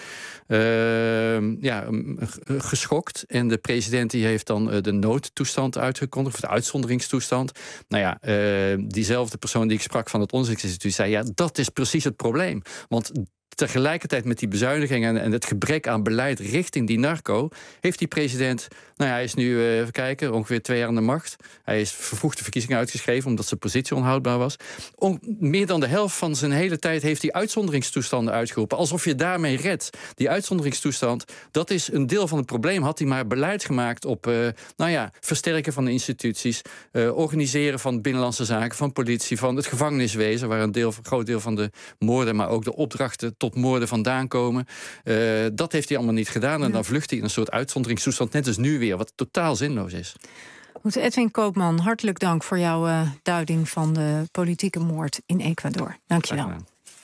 Geschokt. En de president die heeft dan de noodtoestand uitgekondigd, of de uitzonderingstoestand. Diezelfde persoon die ik sprak van het onderzoeksinstituut zei, dat is precies het probleem. Want tegelijkertijd met die bezuinigingen en het gebrek aan beleid richting die narco, heeft die president, hij is nu, even kijken, ongeveer 2 jaar aan de macht. Hij is vervroegde verkiezingen uitgeschreven omdat zijn positie onhoudbaar was. Meer dan de helft van zijn hele tijd heeft hij uitzonderingstoestanden uitgeroepen. Alsof je daarmee redt. Die uitzonderingstoestand, dat is een deel van het probleem. Had hij maar beleid gemaakt op versterken van de instituties, organiseren van binnenlandse zaken, van politie, van het gevangeniswezen, waar een groot deel van de moorden, maar ook de opdrachten tot moorden vandaan komen. Dat heeft hij allemaal niet gedaan. En dan vlucht hij in een soort uitzonderingstoestand, net als nu weer, wat totaal zinloos is. Goed, Edwin Koopman, hartelijk dank voor jouw duiding van de politieke moord in Ecuador. Dank je wel.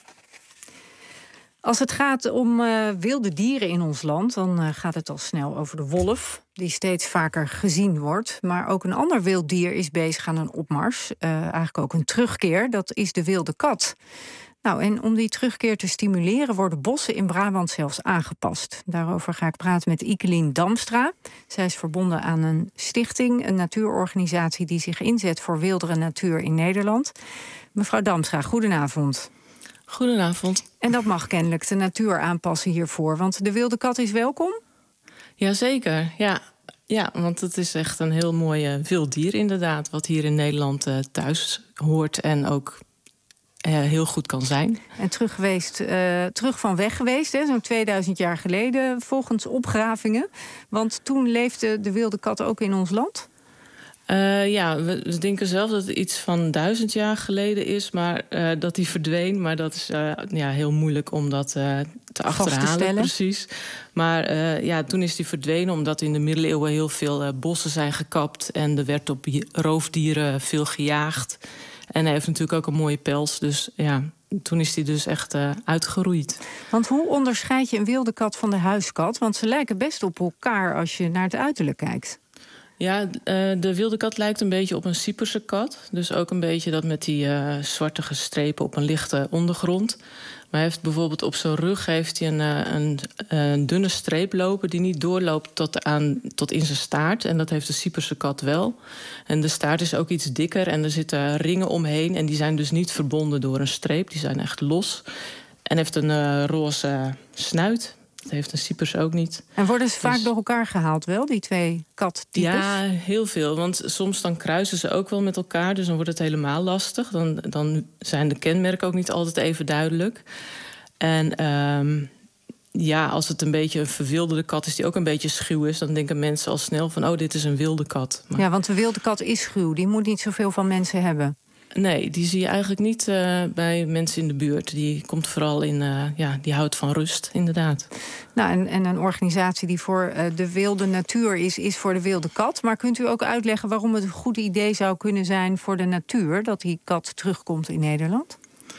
Als het gaat om wilde dieren in ons land, dan gaat het al snel over de wolf, die steeds vaker gezien wordt. Maar ook een ander wild dier is bezig aan een opmars. Eigenlijk ook een terugkeer, dat is de wilde kat. En om die terugkeer te stimuleren worden bossen in Brabant zelfs aangepast. Daarover ga ik praten met Ikelien Damstra. Zij is verbonden aan een stichting, een natuurorganisatie die zich inzet voor wildere natuur in Nederland. Mevrouw Damstra, goedenavond. Goedenavond. En dat mag kennelijk de natuur aanpassen hiervoor, want de wilde kat is welkom? Jazeker, ja, want het is echt een heel mooi wild dier inderdaad, wat hier in Nederland thuis hoort en ook heel goed kan zijn. En terug van weg geweest, zo'n 2000 jaar geleden, volgens opgravingen. Want toen leefde de wilde kat ook in ons land? We denken zelf dat het iets van 1000 jaar geleden is, maar dat die verdween. Maar dat is heel moeilijk om dat te achterhalen. Precies. Maar toen is die verdwenen omdat in de middeleeuwen heel veel bossen zijn gekapt en er werd op roofdieren veel gejaagd. En hij heeft natuurlijk ook een mooie pels, dus toen is hij dus echt uitgeroeid. Want hoe onderscheid je een wilde kat van de huiskat? Want ze lijken best op elkaar als je naar het uiterlijk kijkt. Ja, de wilde kat lijkt een beetje op een Cyperse kat. Dus ook een beetje dat met die zwartige strepen op een lichte ondergrond. Maar hij heeft bijvoorbeeld op zijn rug heeft hij een dunne streep lopen die niet doorloopt tot in zijn staart. En dat heeft de Cyperse kat wel. En de staart is ook iets dikker en er zitten ringen omheen. En die zijn dus niet verbonden door een streep. Die zijn echt los. En heeft een roze snuit. Dat heeft een Cypers ook niet. En worden ze vaak door elkaar gehaald wel, die twee kattypes? Ja, heel veel. Want soms dan kruisen ze ook wel met elkaar. Dus dan wordt het helemaal lastig. Dan zijn de kenmerken ook niet altijd even duidelijk. En als het een beetje een verwilderde kat is die ook een beetje schuw is, dan denken mensen al snel van, oh, dit is een wilde kat. Maar... Ja, want de wilde kat is schuw. Die moet niet zoveel van mensen hebben. Nee, die zie je eigenlijk niet bij mensen in de buurt. Die komt vooral die houdt van rust, inderdaad. Nou, en een organisatie die voor de wilde natuur is voor de wilde kat. Maar kunt u ook uitleggen waarom het een goed idee zou kunnen zijn voor de natuur dat die kat terugkomt in Nederland?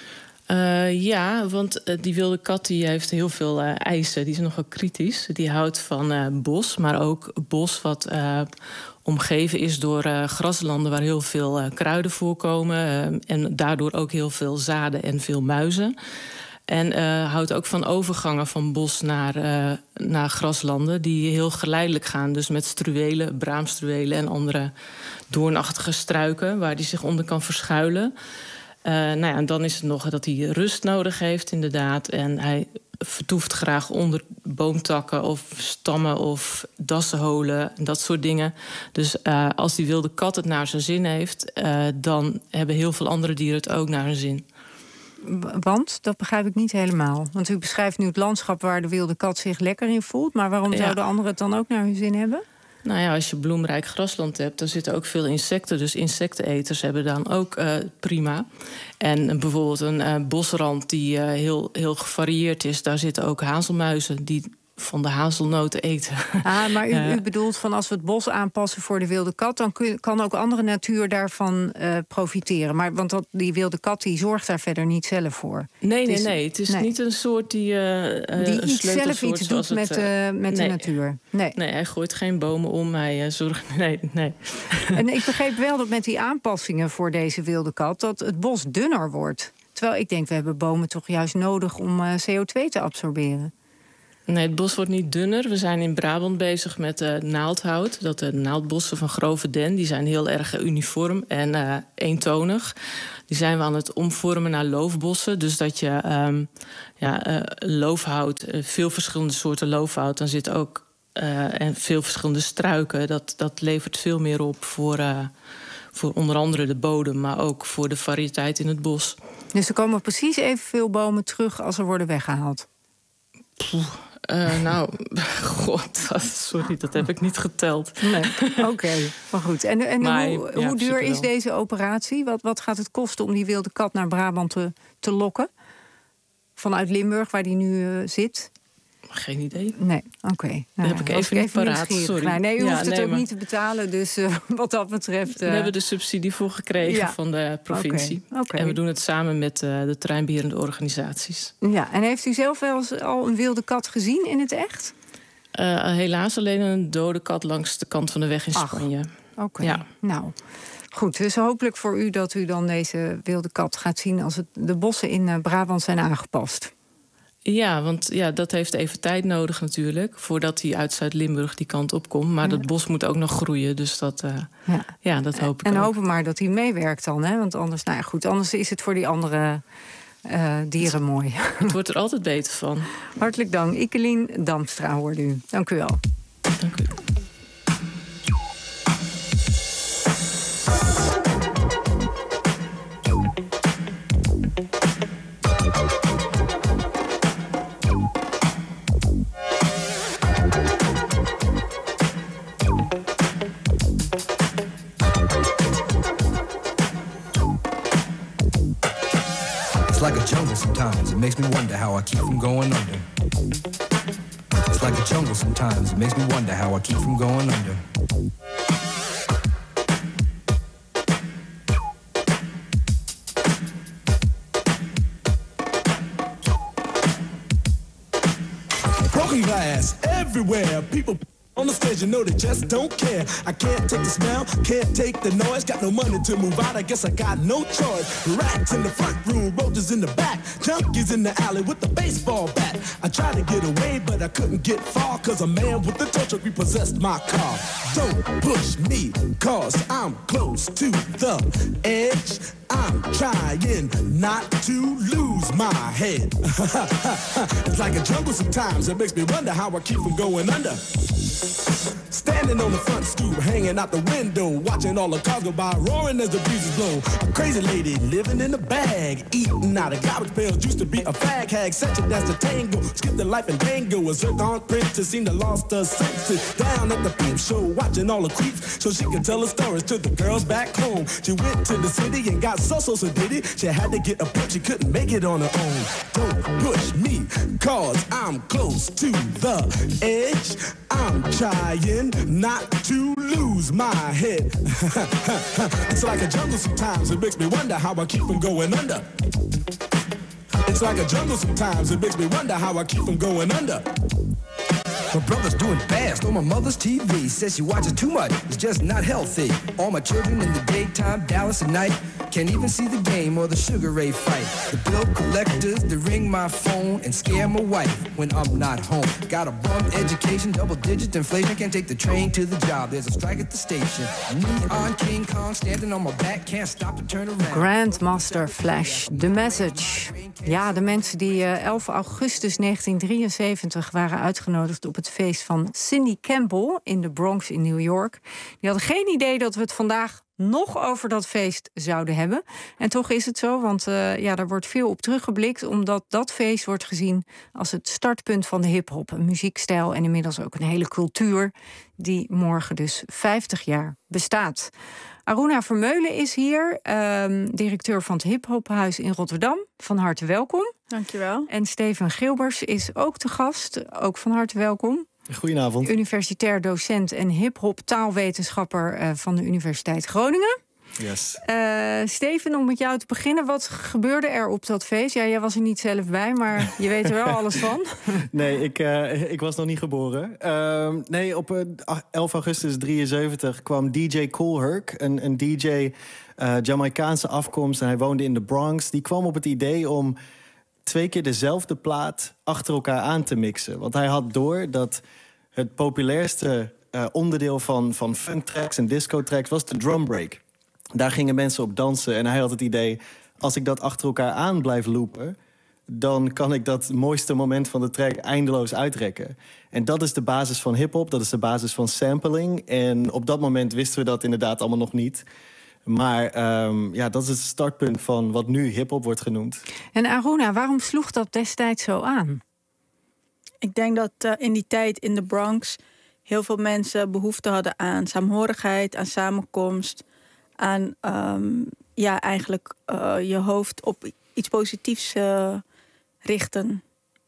Want die wilde kat die heeft heel veel eisen. Die is nogal kritisch. Die houdt van bos, maar ook bos wat omgeven is door graslanden waar heel veel kruiden voorkomen. En daardoor ook heel veel zaden en veel muizen. En houdt ook van overgangen van bos naar graslanden die heel geleidelijk gaan. Dus met struwelen, braamstruwelen en andere doornachtige struiken waar die zich onder kan verschuilen. En dan is het nog dat hij rust nodig heeft, inderdaad. En hij vertoeft graag onder boomtakken of stammen of dassenholen, dat soort dingen. Dus als die wilde kat het naar zijn zin heeft, dan hebben heel veel andere dieren het ook naar hun zin. Want? Dat begrijp ik niet helemaal. Want u beschrijft nu het landschap waar de wilde kat zich lekker in voelt. Maar waarom zouden anderen het dan ook naar hun zin hebben? Nou ja, als je bloemrijk grasland hebt, dan zitten ook veel insecten. Dus insecteneters hebben dan ook prima. En bijvoorbeeld een bosrand die heel gevarieerd is, daar zitten ook hazelmuizen die van de hazelnoten eten. Maar u bedoelt van als we het bos aanpassen voor de wilde kat, dan kan ook andere natuur daarvan profiteren. Maar want die wilde kat die zorgt daar verder niet zelf voor. Nee. Het is niet een soort die zelf iets doet met de natuur. Nee, hij gooit geen bomen om. Hij zorgt. Nee. En ik begreep wel dat met die aanpassingen voor deze wilde kat dat het bos dunner wordt. Terwijl ik denk, we hebben bomen toch juist nodig om CO2 te absorberen. Nee, het bos wordt niet dunner. We zijn in Brabant bezig met naaldhout. De naaldbossen van grove den, die zijn heel erg uniform en eentonig. Die zijn we aan het omvormen naar loofbossen. Dus dat je loofhout, veel verschillende soorten loofhout, dan zit ook en veel verschillende struiken. Dat levert veel meer op voor onder andere de bodem, maar ook voor de variëteit in het bos. Dus er komen precies evenveel bomen terug als er worden weggehaald? Sorry, dat heb ik niet geteld. Nee, oké, maar goed. En hoe duur is deze operatie? Wat gaat het kosten om die wilde kat naar Brabant te lokken? Vanuit Limburg, waar die nu zit? Geen idee. Nee, oké. Dat heb ik even niet paraat, sorry. Nee, u hoeft het ook niet te betalen, dus wat dat betreft... We hebben de subsidie voor gekregen van de provincie. Okay. En we doen het samen met de terreinbeherende organisaties. Ja, en heeft u zelf wel eens al een wilde kat gezien in het echt? Helaas alleen een dode kat langs de kant van de weg in Spanje. Oké. Ja. Nou... Goed, dus hopelijk voor u dat u dan deze wilde kat gaat zien als de bossen in Brabant zijn aangepast. Ja, want dat heeft even tijd nodig natuurlijk, voordat hij uit Zuid-Limburg die kant op komt. Maar dat bos moet ook nog groeien, dus dat hoop ik en ook. hopen maar dat hij meewerkt dan, hè? Want anders, anders is het voor die andere dieren mooi. Het wordt er altijd beter van. Hartelijk dank. Ikelien Damstra hoorde u. Dank u wel. Dank u. It's like a jungle sometimes, it makes me wonder how I keep from going under. It's like a jungle sometimes, it makes me wonder how I keep from going under. Broken glass everywhere, people... On the stage, you know they just don't care. I can't take the smell, can't take the noise. Got no money to move out, I guess I got no choice. Rats in the front room, roaches in the back. Junkies in the alley with the baseball bat. I tried to get away, but I couldn't get far. Cause a man with a tow truck repossessed my car. Don't push me, cause I'm close to the edge. I'm trying not to lose my head. It's like a jungle sometimes. It makes me wonder how I keep from going under. Standing on the front stoop, hanging out the window, watching all the cars go by, roaring as the breezes blow. A crazy lady living in a bag, eating out of garbage pails, used to be a fag hag, such a dance to tango, skip the life and dango. A zircon princess seemed to lost her senses. Down at the peep show, watching all the creeps, so she could tell her stories to the girls back home. She went to the city and got so did it. She had to get a pimp, she couldn't make it on her own. Don't push me, cause I'm close to the edge. I'm trying not to lose my head. It's like a jungle sometimes, it makes me wonder how I keep from going under. It's like a jungle sometimes, it makes me wonder how I keep from going under. My brother's doing fast on my mother's TV. Says she watches too much, it's just not healthy. All my children in the daytime, Dallas at night. Can't even see the game or the Sugar Ray fight. The bill collectors, they ring my phone and scare my wife when I'm not home. Got a bum education, double-digit inflation. Can't take the train to the job, there's a strike at the station. Neon King Kong standing on my back, can't stop to turn around. Grandmaster Flash, The Message. Ja, de mensen die 11 augustus 1973 waren uitgenodigd op het feest van Cindy Campbell in de Bronx in New York. Die hadden geen idee dat we het vandaag nog over dat feest zouden hebben. En toch is het zo, want daar wordt veel op teruggeblikt, omdat dat feest wordt gezien als het startpunt van de hiphop. Een muziekstijl en inmiddels ook een hele cultuur die morgen dus 50 jaar bestaat. Aruna Vermeulen is hier, directeur van het Hiphophuis in Rotterdam. Van harte welkom. Dankjewel. En Steven Gilbers is ook te gast, ook van harte welkom. Goedenavond. Universitair docent en hiphop taalwetenschapper van de Universiteit Groningen. Yes. Steven, om met jou te beginnen, wat gebeurde er op dat feest? Ja, jij was er niet zelf bij, maar je weet er wel alles van. Nee, ik was nog niet geboren. Nee, op 11 augustus 73 kwam DJ Kool Herc, een DJ Jamaicaanse afkomst, en hij woonde in de Bronx. Die kwam op het idee om 2 keer dezelfde plaat achter elkaar aan te mixen. Want hij had door dat het populairste onderdeel van funktracks en discotracks was de drumbreak. Daar gingen mensen op dansen en hij had het idee, als ik dat achter elkaar aan blijf loopen, dan kan ik dat mooiste moment van de track eindeloos uitrekken. En dat is de basis van hiphop, dat is de basis van sampling. En op dat moment wisten we dat inderdaad allemaal nog niet. Maar dat is het startpunt van wat nu hiphop wordt genoemd. En Aruna, waarom sloeg dat destijds zo aan? Ik denk dat in die tijd in de Bronx heel veel mensen behoefte hadden aan saamhorigheid, aan samenkomst, aan eigenlijk je hoofd op iets positiefs richten.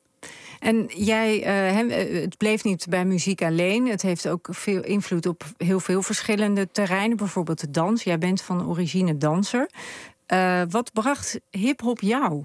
En jij, het bleef niet bij muziek alleen. Het heeft ook veel invloed op heel veel verschillende terreinen. Bijvoorbeeld de dans. Jij bent van origine danser. Wat bracht hiphop jou?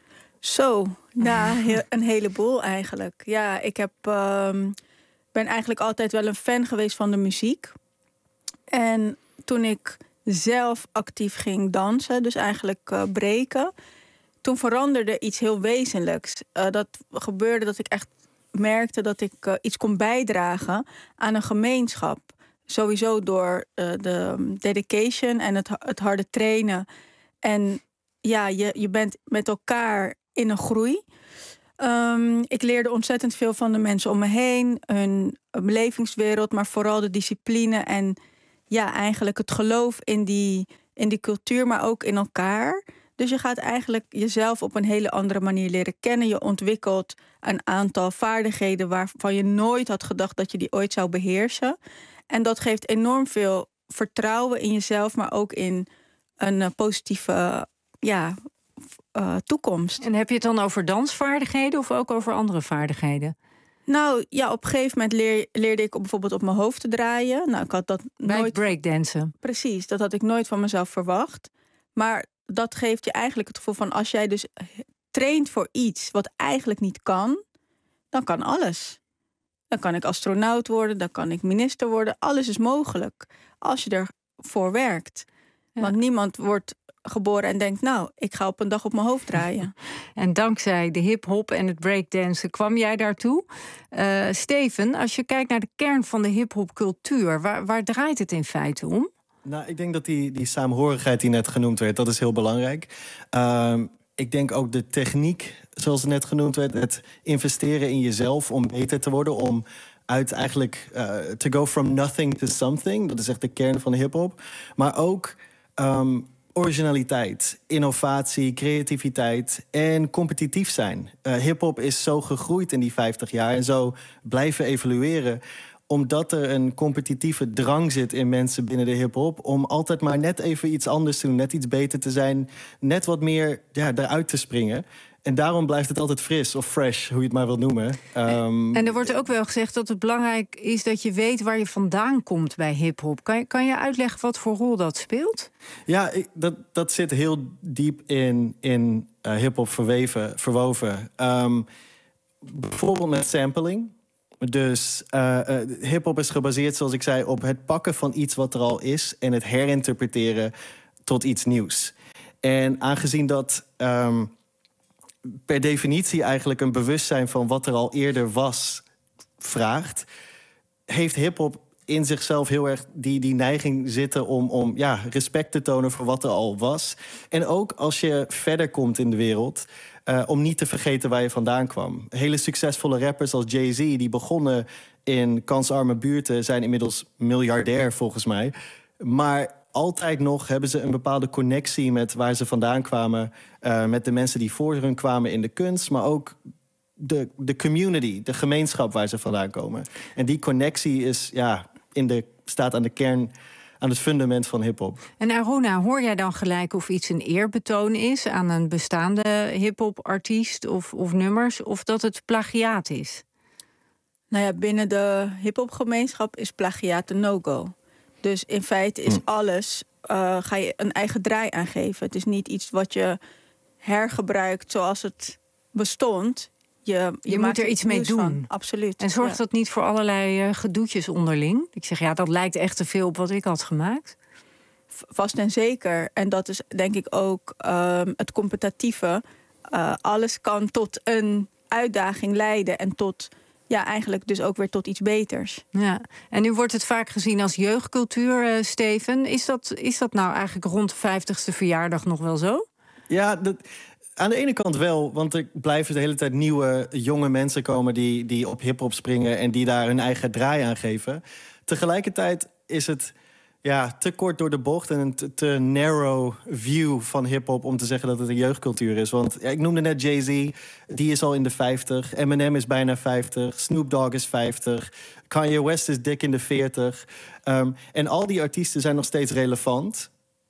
Een heleboel eigenlijk. Ja, ik ben eigenlijk altijd wel een fan geweest van de muziek. En toen ik zelf actief ging dansen, dus eigenlijk breken, toen veranderde iets heel wezenlijks. Dat gebeurde dat ik echt merkte dat ik iets kon bijdragen aan een gemeenschap. Sowieso door de dedication en het harde trainen. En ja, je bent met elkaar in een groei. Ik leerde ontzettend veel van de mensen om me heen. Hun belevingswereld, maar vooral de discipline en ja, eigenlijk het geloof in die cultuur, maar ook in elkaar. Dus je gaat eigenlijk jezelf op een hele andere manier leren kennen. Je ontwikkelt een aantal vaardigheden waarvan je nooit had gedacht dat je die ooit zou beheersen. En dat geeft enorm veel vertrouwen in jezelf, maar ook in een positieve toekomst. En heb je het dan over dansvaardigheden of ook over andere vaardigheden? Nou ja, op een gegeven moment leerde ik bijvoorbeeld op mijn hoofd te draaien. Nou, ik had dat nooit breakdansen. Precies, dat had ik nooit van mezelf verwacht. Maar dat geeft je eigenlijk het gevoel van, als jij dus traint voor iets wat eigenlijk niet kan, dan kan alles. Dan kan ik astronaut worden, dan kan ik minister worden. Alles is mogelijk als je ervoor werkt. Ja. Want niemand wordt geboren en denkt, nou, ik ga op een dag op mijn hoofd draaien. En dankzij de hip-hop en het breakdansen kwam jij daartoe. Steven, als je kijkt naar de kern van de hip-hop cultuur, waar draait het in feite om? Nou, ik denk dat die saamhorigheid die net genoemd werd, dat is heel belangrijk. Ik denk ook de techniek, zoals het net genoemd werd, het investeren in jezelf om beter te worden, om uit eigenlijk to go from nothing to something. Dat is echt de kern van de hip-hop. Maar ook originaliteit, innovatie, creativiteit en competitief zijn. Hip-hop is zo gegroeid in die 50 jaar en zo blijven evolueren, omdat er een competitieve drang zit in mensen binnen de hip-hop om altijd maar net even iets anders te doen, net iets beter te zijn, net wat meer eruit te springen. En daarom blijft het altijd fris of fresh, hoe je het maar wilt noemen. En er wordt ook wel gezegd dat het belangrijk is dat je weet waar je vandaan komt bij hip-hop. Kan je uitleggen wat voor rol dat speelt? Ja, dat zit heel diep in hip-hop verwoven. Bijvoorbeeld met sampling. Dus hip-hop is gebaseerd, zoals ik zei, op het pakken van iets wat er al is en het herinterpreteren tot iets nieuws. En aangezien dat per definitie eigenlijk een bewustzijn van wat er al eerder was vraagt, heeft hip-hop in zichzelf heel erg die neiging zitten om respect te tonen voor wat er al was. En ook als je verder komt in de wereld, om niet te vergeten waar je vandaan kwam. Hele succesvolle rappers als Jay-Z, die begonnen in kansarme buurten, zijn inmiddels miljardair volgens mij. Maar altijd nog hebben ze een bepaalde connectie met waar ze vandaan kwamen, met de mensen die voor hun kwamen in de kunst, maar ook de community, de gemeenschap waar ze vandaan komen. En die connectie is staat aan de kern, aan het fundament van hip-hop. En Aruna, hoor jij dan gelijk of iets een eerbetoon is aan een bestaande hip-hop-artiest of nummers, of dat het plagiaat is? Nou ja, binnen de hip-hop-gemeenschap is plagiaat een no-go. Dus in feite is alles, ga je een eigen draai aangeven. Het is niet iets wat je hergebruikt zoals het bestond. Je moet er iets mee doen. Van. Absoluut. En zorgt dat niet voor allerlei gedoetjes onderling? Ik zeg, dat lijkt echt te veel op wat ik had gemaakt. Vast en zeker. En dat is denk ik ook het competitieve. Alles kan tot een uitdaging leiden en tot eigenlijk dus ook weer tot iets beters. Ja, en nu wordt het vaak gezien als jeugdcultuur, Steven. Is dat nou eigenlijk rond de 50ste verjaardag nog wel zo? Ja, aan de ene kant wel, want er blijven de hele tijd nieuwe jonge mensen komen die op hip-hop springen en die daar hun eigen draai aan geven. Tegelijkertijd is het te kort door de bocht en een te narrow view van hip-hop om te zeggen dat het een jeugdcultuur is. Want ik noemde net Jay-Z, die is al in de 50. Eminem is bijna 50. Snoop Dogg is 50. Kanye West is dik in de 40. En al die artiesten zijn nog steeds relevant.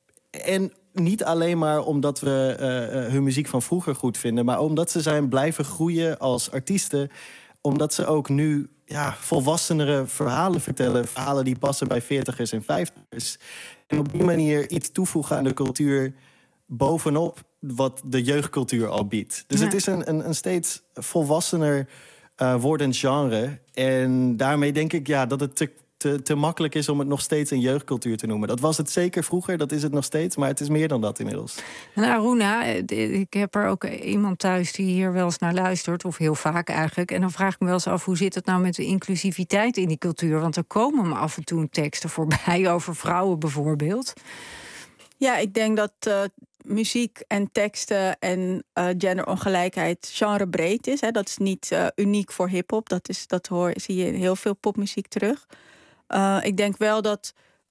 En niet alleen maar omdat we hun muziek van vroeger goed vinden, maar omdat ze zijn blijven groeien als artiesten, omdat ze ook nu volwassenere verhalen vertellen. Verhalen die passen bij 40ers en 50ers. En op die manier iets toevoegen aan de cultuur bovenop wat de jeugdcultuur al biedt. Dus het is een steeds volwassener wordend genre. En daarmee denk ik dat het te makkelijk is om het nog steeds een jeugdcultuur te noemen. Dat was het zeker vroeger, dat is het nog steeds, maar het is meer dan dat inmiddels. En Aruna, ik heb er ook iemand thuis die hier wel eens naar luistert, of heel vaak eigenlijk. En dan vraag ik me wel eens af, hoe zit het nou met de inclusiviteit in die cultuur? Want er komen me af en toe teksten voorbij over vrouwen bijvoorbeeld. Ja, ik denk dat muziek en teksten en genderongelijkheid genrebreed is. Hè. Dat is niet uniek voor hiphop. Zie je in heel veel popmuziek terug. Ik denk wel dat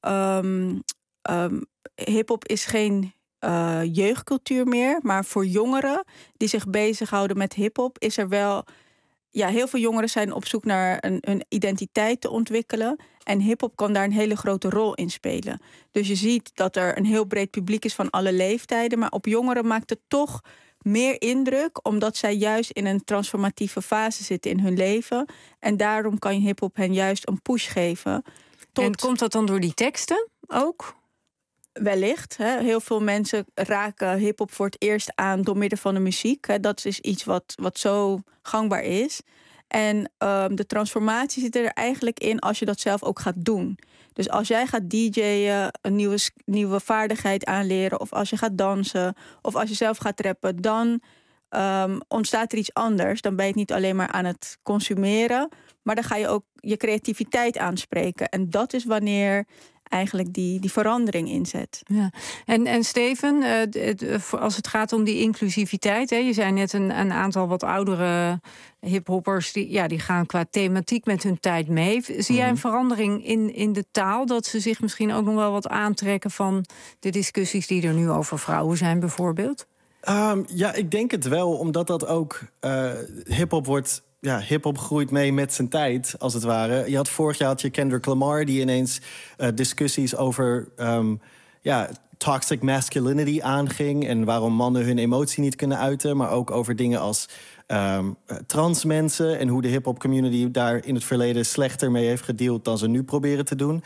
hiphop is geen jeugdcultuur meer, maar voor jongeren die zich bezighouden met hiphop is er wel. Ja, heel veel jongeren zijn op zoek naar een identiteit te ontwikkelen. En hiphop kan daar een hele grote rol in spelen. Dus je ziet dat er een heel breed publiek is van alle leeftijden. Maar op jongeren maakt het toch meer indruk, omdat zij juist in een transformatieve fase zitten in hun leven. En daarom kan je hiphop hen juist een push geven. En komt dat dan door die teksten ook? Wellicht. Heel veel mensen raken hiphop voor het eerst aan door middel van de muziek. Dat is iets wat zo gangbaar is. En de transformatie zit er eigenlijk in als je dat zelf ook gaat doen. Dus als jij gaat DJ'en, een nieuwe vaardigheid aanleren, of als je gaat dansen, of als je zelf gaat rappen, dan ontstaat er iets anders. Dan ben je het niet alleen maar aan het consumeren, maar dan ga je ook je creativiteit aanspreken. En dat is wanneer eigenlijk die verandering inzet. Ja. En Steven, als het gaat om die inclusiviteit, hè, je zei net een aantal wat oudere hiphoppers, die gaan qua thematiek met hun tijd mee. Zie jij een verandering in de taal, dat ze zich misschien ook nog wel wat aantrekken van de discussies die er nu over vrouwen zijn bijvoorbeeld? Ja, ik denk het wel, omdat dat ook hiphop wordt. Ja, hiphop groeit mee met zijn tijd, als het ware. Vorig jaar had je Kendrick Lamar, die ineens discussies over toxic masculinity aanging en waarom mannen hun emotie niet kunnen uiten, maar ook over dingen als trans mensen en hoe de hip-hop community daar in het verleden slechter mee heeft gedeeld dan ze nu proberen te doen.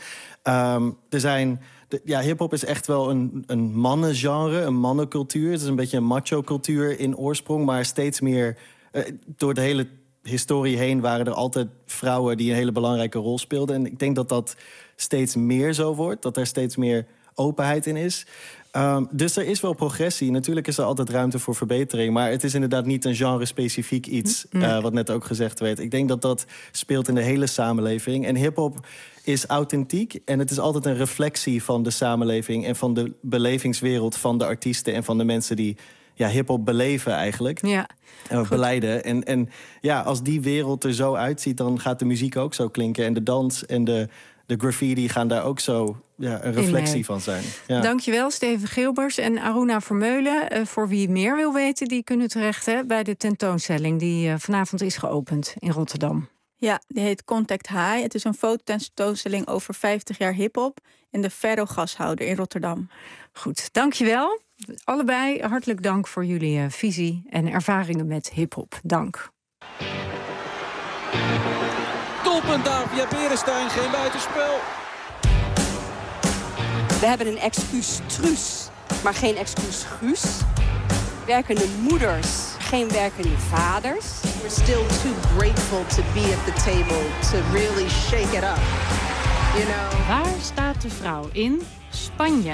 Hip-hop is echt wel een mannengenre, een mannencultuur. Het is een beetje een macho-cultuur in oorsprong, maar steeds meer door de hele historie heen waren er altijd vrouwen die een hele belangrijke rol speelden. En ik denk dat dat steeds meer zo wordt, dat er steeds meer openheid in is. Dus er is wel progressie. Natuurlijk is er altijd ruimte voor verbetering, maar het is inderdaad niet een genre-specifiek iets, wat net ook gezegd werd. Ik denk dat dat speelt in de hele samenleving. En hiphop is authentiek en het is altijd een reflectie van de samenleving en van de belevingswereld van de artiesten en van de mensen die hiphop beleven eigenlijk. Ja. Beleiden. En als die wereld er zo uitziet, dan gaat de muziek ook zo klinken. En de dans en de graffiti gaan daar ook zo een reflectie van zijn. Ja. Dankjewel, Steven Gilbers en Aruna Vermeulen. Voor wie meer wil weten, die kunnen terecht bij de tentoonstelling die vanavond is geopend in Rotterdam. Ja, die heet Contact High. Het is een fototentoonstelling over 50 jaar hiphop in de Ferro Gashouder in Rotterdam. Goed, dankjewel. Allebei hartelijk dank voor jullie visie en ervaringen met hiphop. Dank. Doelpunt daar via Beresteyn, geen buitenspel. We hebben een excuus Truus, maar geen excuus Guus. Werkende moeders, geen werkende vaders. We're still too grateful to be at the table to really shake it up. You know? Waar staat de vrouw in Spanje?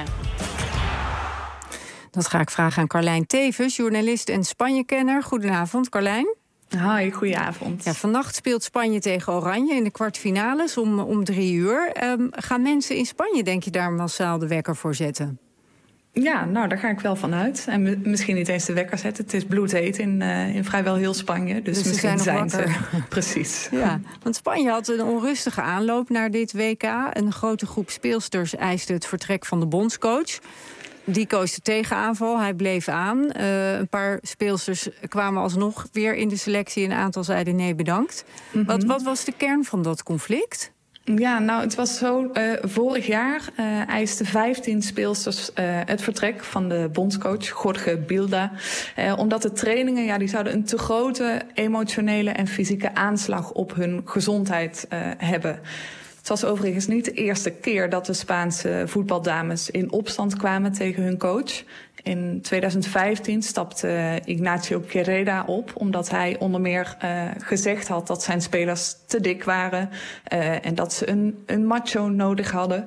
Dat ga ik vragen aan Carlijn Tevens, journalist en Spanje-kenner. Goedenavond, Carlijn. Hoi, goedenavond. Ja, vannacht speelt Spanje tegen Oranje in de kwartfinales om 3:00. Gaan mensen in Spanje, denk je, daar massaal de wekker voor zetten? Ja, nou, daar ga ik wel van uit. En misschien niet eens de wekker zetten. Het is bloedheet in vrijwel heel Spanje. Dus misschien zijn ze. Precies. Ja, want Spanje had een onrustige aanloop naar dit WK. Een grote groep speelsters eiste het vertrek van de bondscoach. Die koos de tegenaanval, hij bleef aan. Een paar speelsters kwamen alsnog weer in de selectie. Een aantal zeiden nee, bedankt. Mm-hmm. Wat was de kern van dat conflict? Ja, nou, het was zo. Vorig jaar eisten 15 speelsters het vertrek van de bondscoach Jorge Bilda. Omdat de trainingen, die zouden een te grote emotionele en fysieke aanslag op hun gezondheid hebben. Het was overigens niet de eerste keer dat de Spaanse voetbaldames in opstand kwamen tegen hun coach. In 2015 stapte Ignacio Quereda op, omdat hij onder meer gezegd had dat zijn spelers te dik waren en dat ze een macho nodig hadden.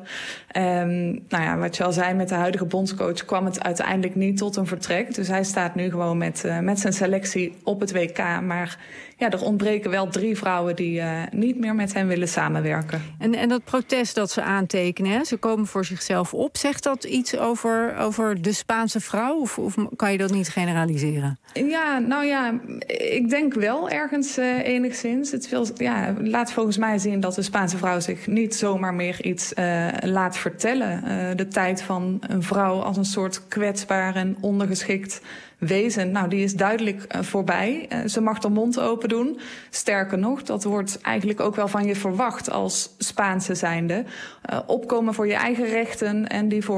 Wat je al zei, met de huidige bondscoach kwam het uiteindelijk niet tot een vertrek. Dus hij staat nu gewoon met zijn selectie op het WK. Maar er ontbreken wel 3 vrouwen die niet meer met hem willen samenwerken. En dat protest dat ze aantekenen, hè, ze komen voor zichzelf op. Zegt dat iets over de Spaanse vrouw? Of kan je dat niet generaliseren? Ja, nou ja, ik denk wel ergens enigszins. Het laat volgens mij zien dat de Spaanse vrouw zich niet zomaar meer iets laat vertellen. De tijd van een vrouw als een soort kwetsbaar en ondergeschikt wezen, die is duidelijk voorbij. Ze mag haar mond open doen. Sterker nog, dat wordt eigenlijk ook wel van je verwacht als Spaanse zijnde. Opkomen voor je eigen rechten en die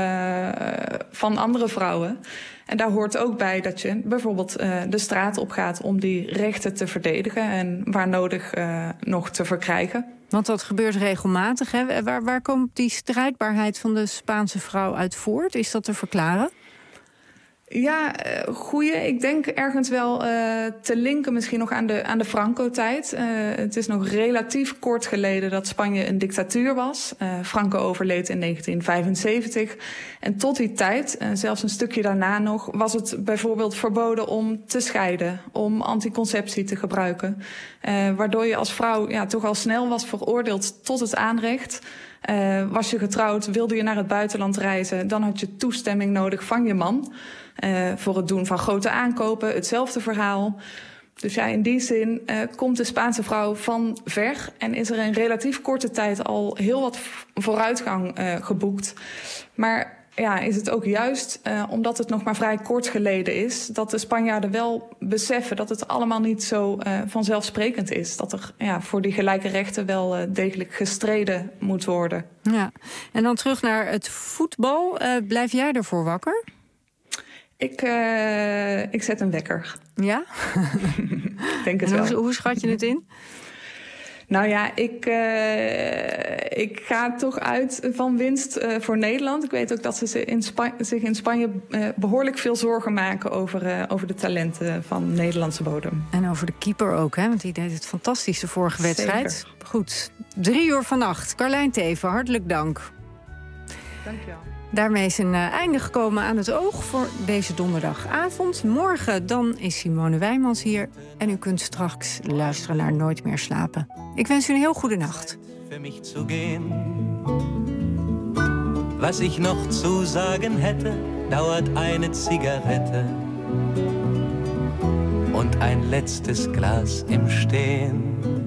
van andere vrouwen. En daar hoort ook bij dat je bijvoorbeeld de straat op gaat om die rechten te verdedigen en waar nodig nog te verkrijgen. Want dat gebeurt regelmatig. Hè? Waar komt die strijdbaarheid van de Spaanse vrouw uit voort? Is dat te verklaren? Ja, goeie. Ik denk ergens wel te linken misschien nog aan de Franco-tijd. Het is nog relatief kort geleden dat Spanje een dictatuur was. Franco overleed in 1975. En tot die tijd, zelfs een stukje daarna nog, was het bijvoorbeeld verboden om te scheiden, om anticonceptie te gebruiken. Waardoor je als vrouw toch al snel was veroordeeld tot het aanrecht. Was je getrouwd, wilde je naar het buitenland reizen, dan had je toestemming nodig van je man. Voor het doen van grote aankopen, hetzelfde verhaal. Dus ja, in die zin komt de Spaanse vrouw van ver en is er in relatief korte tijd al heel wat vooruitgang geboekt. Maar ja, is het ook juist omdat het nog maar vrij kort geleden is, dat de Spanjaarden wel beseffen dat het allemaal niet zo vanzelfsprekend is. Dat er voor die gelijke rechten wel degelijk gestreden moet worden. Ja, en dan terug naar het voetbal. Blijf jij ervoor wakker? Ik zet een wekker. Ja? Ik denk het wel. Hoe schat je het in? Nou ja, ik ga toch uit van winst voor Nederland. Ik weet ook dat ze zich in Spanje behoorlijk veel zorgen maken over de talenten van Nederlandse bodem. En over de keeper ook, hè? Want die deed het fantastisch de vorige wedstrijd. Zeker. Goed, 3:00 vannacht. Carlijn Teven, hartelijk dank. Dank je wel. Daarmee is een einde gekomen aan het oog voor deze donderdagavond. Morgen dan is Simone Wijmans hier. En u kunt straks luisteren naar Nooit meer slapen. Ik wens u een heel goede nacht. Für mich zu gehen. Was ich noch zu sagen hätte, dauert eine Zigarette und ein letztes Glas im Stehen.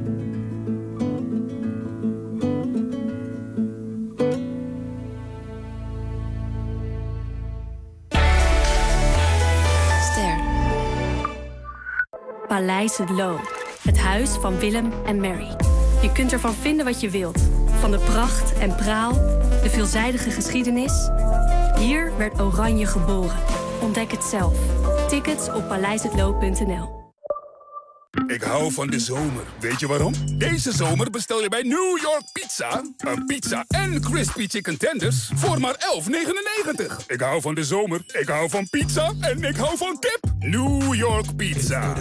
Paleis Het Loo. Het huis van Willem en Mary. Je kunt ervan vinden wat je wilt. Van de pracht en praal, de veelzijdige geschiedenis. Hier werd Oranje geboren. Ontdek het zelf. Tickets op paleishetloo.nl. Ik hou van de zomer. Weet je waarom? Deze zomer bestel je bij New York Pizza een pizza en crispy chicken tenders voor maar $11,99. Ik hou van de zomer, ik hou van pizza en ik hou van kip. New York Pizza.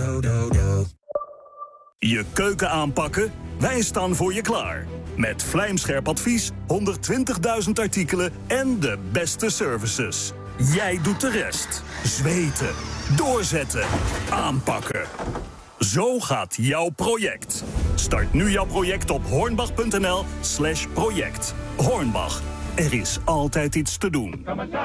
Je keuken aanpakken? Wij staan voor je klaar. Met vlijmscherp advies, 120.000 artikelen en de beste services. Jij doet de rest. Zweten, doorzetten, aanpakken. Zo gaat jouw project. Start nu jouw project op hornbach.nl/project. Hornbach, er is altijd iets te doen.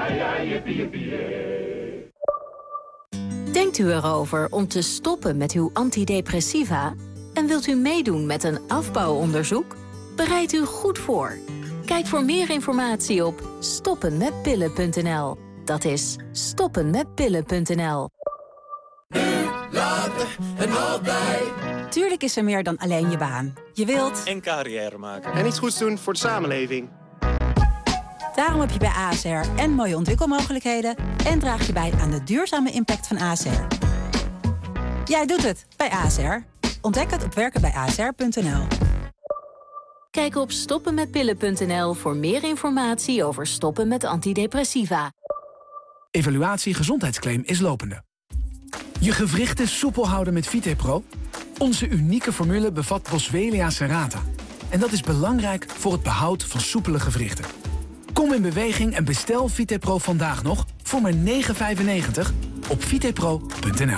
Denkt u erover om te stoppen met uw antidepressiva? En wilt u meedoen met een afbouwonderzoek? Bereid u goed voor. Kijk voor meer informatie op stoppenmetpillen.nl. Dat is stoppenmetpillen.nl. Later en altijd. Tuurlijk is er meer dan alleen je baan. Je wilt... En carrière maken. En iets goeds doen voor de samenleving. Daarom heb je bij ASR en mooie ontwikkelmogelijkheden... en draag je bij aan de duurzame impact van ASR. Jij doet het bij ASR. Ontdek het op werkenbijasr.nl. Kijk op stoppenmetpillen.nl voor meer informatie over stoppen met antidepressiva. Evaluatie gezondheidsclaim is lopende. Je gewrichten soepel houden met VitePro? Onze unieke formule bevat Boswellia serrata. En dat is belangrijk voor het behoud van soepele gewrichten. Kom in beweging en bestel VitePro vandaag nog voor maar €9,95 op vitepro.nl.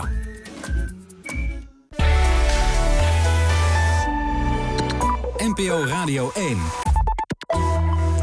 NPO Radio 1.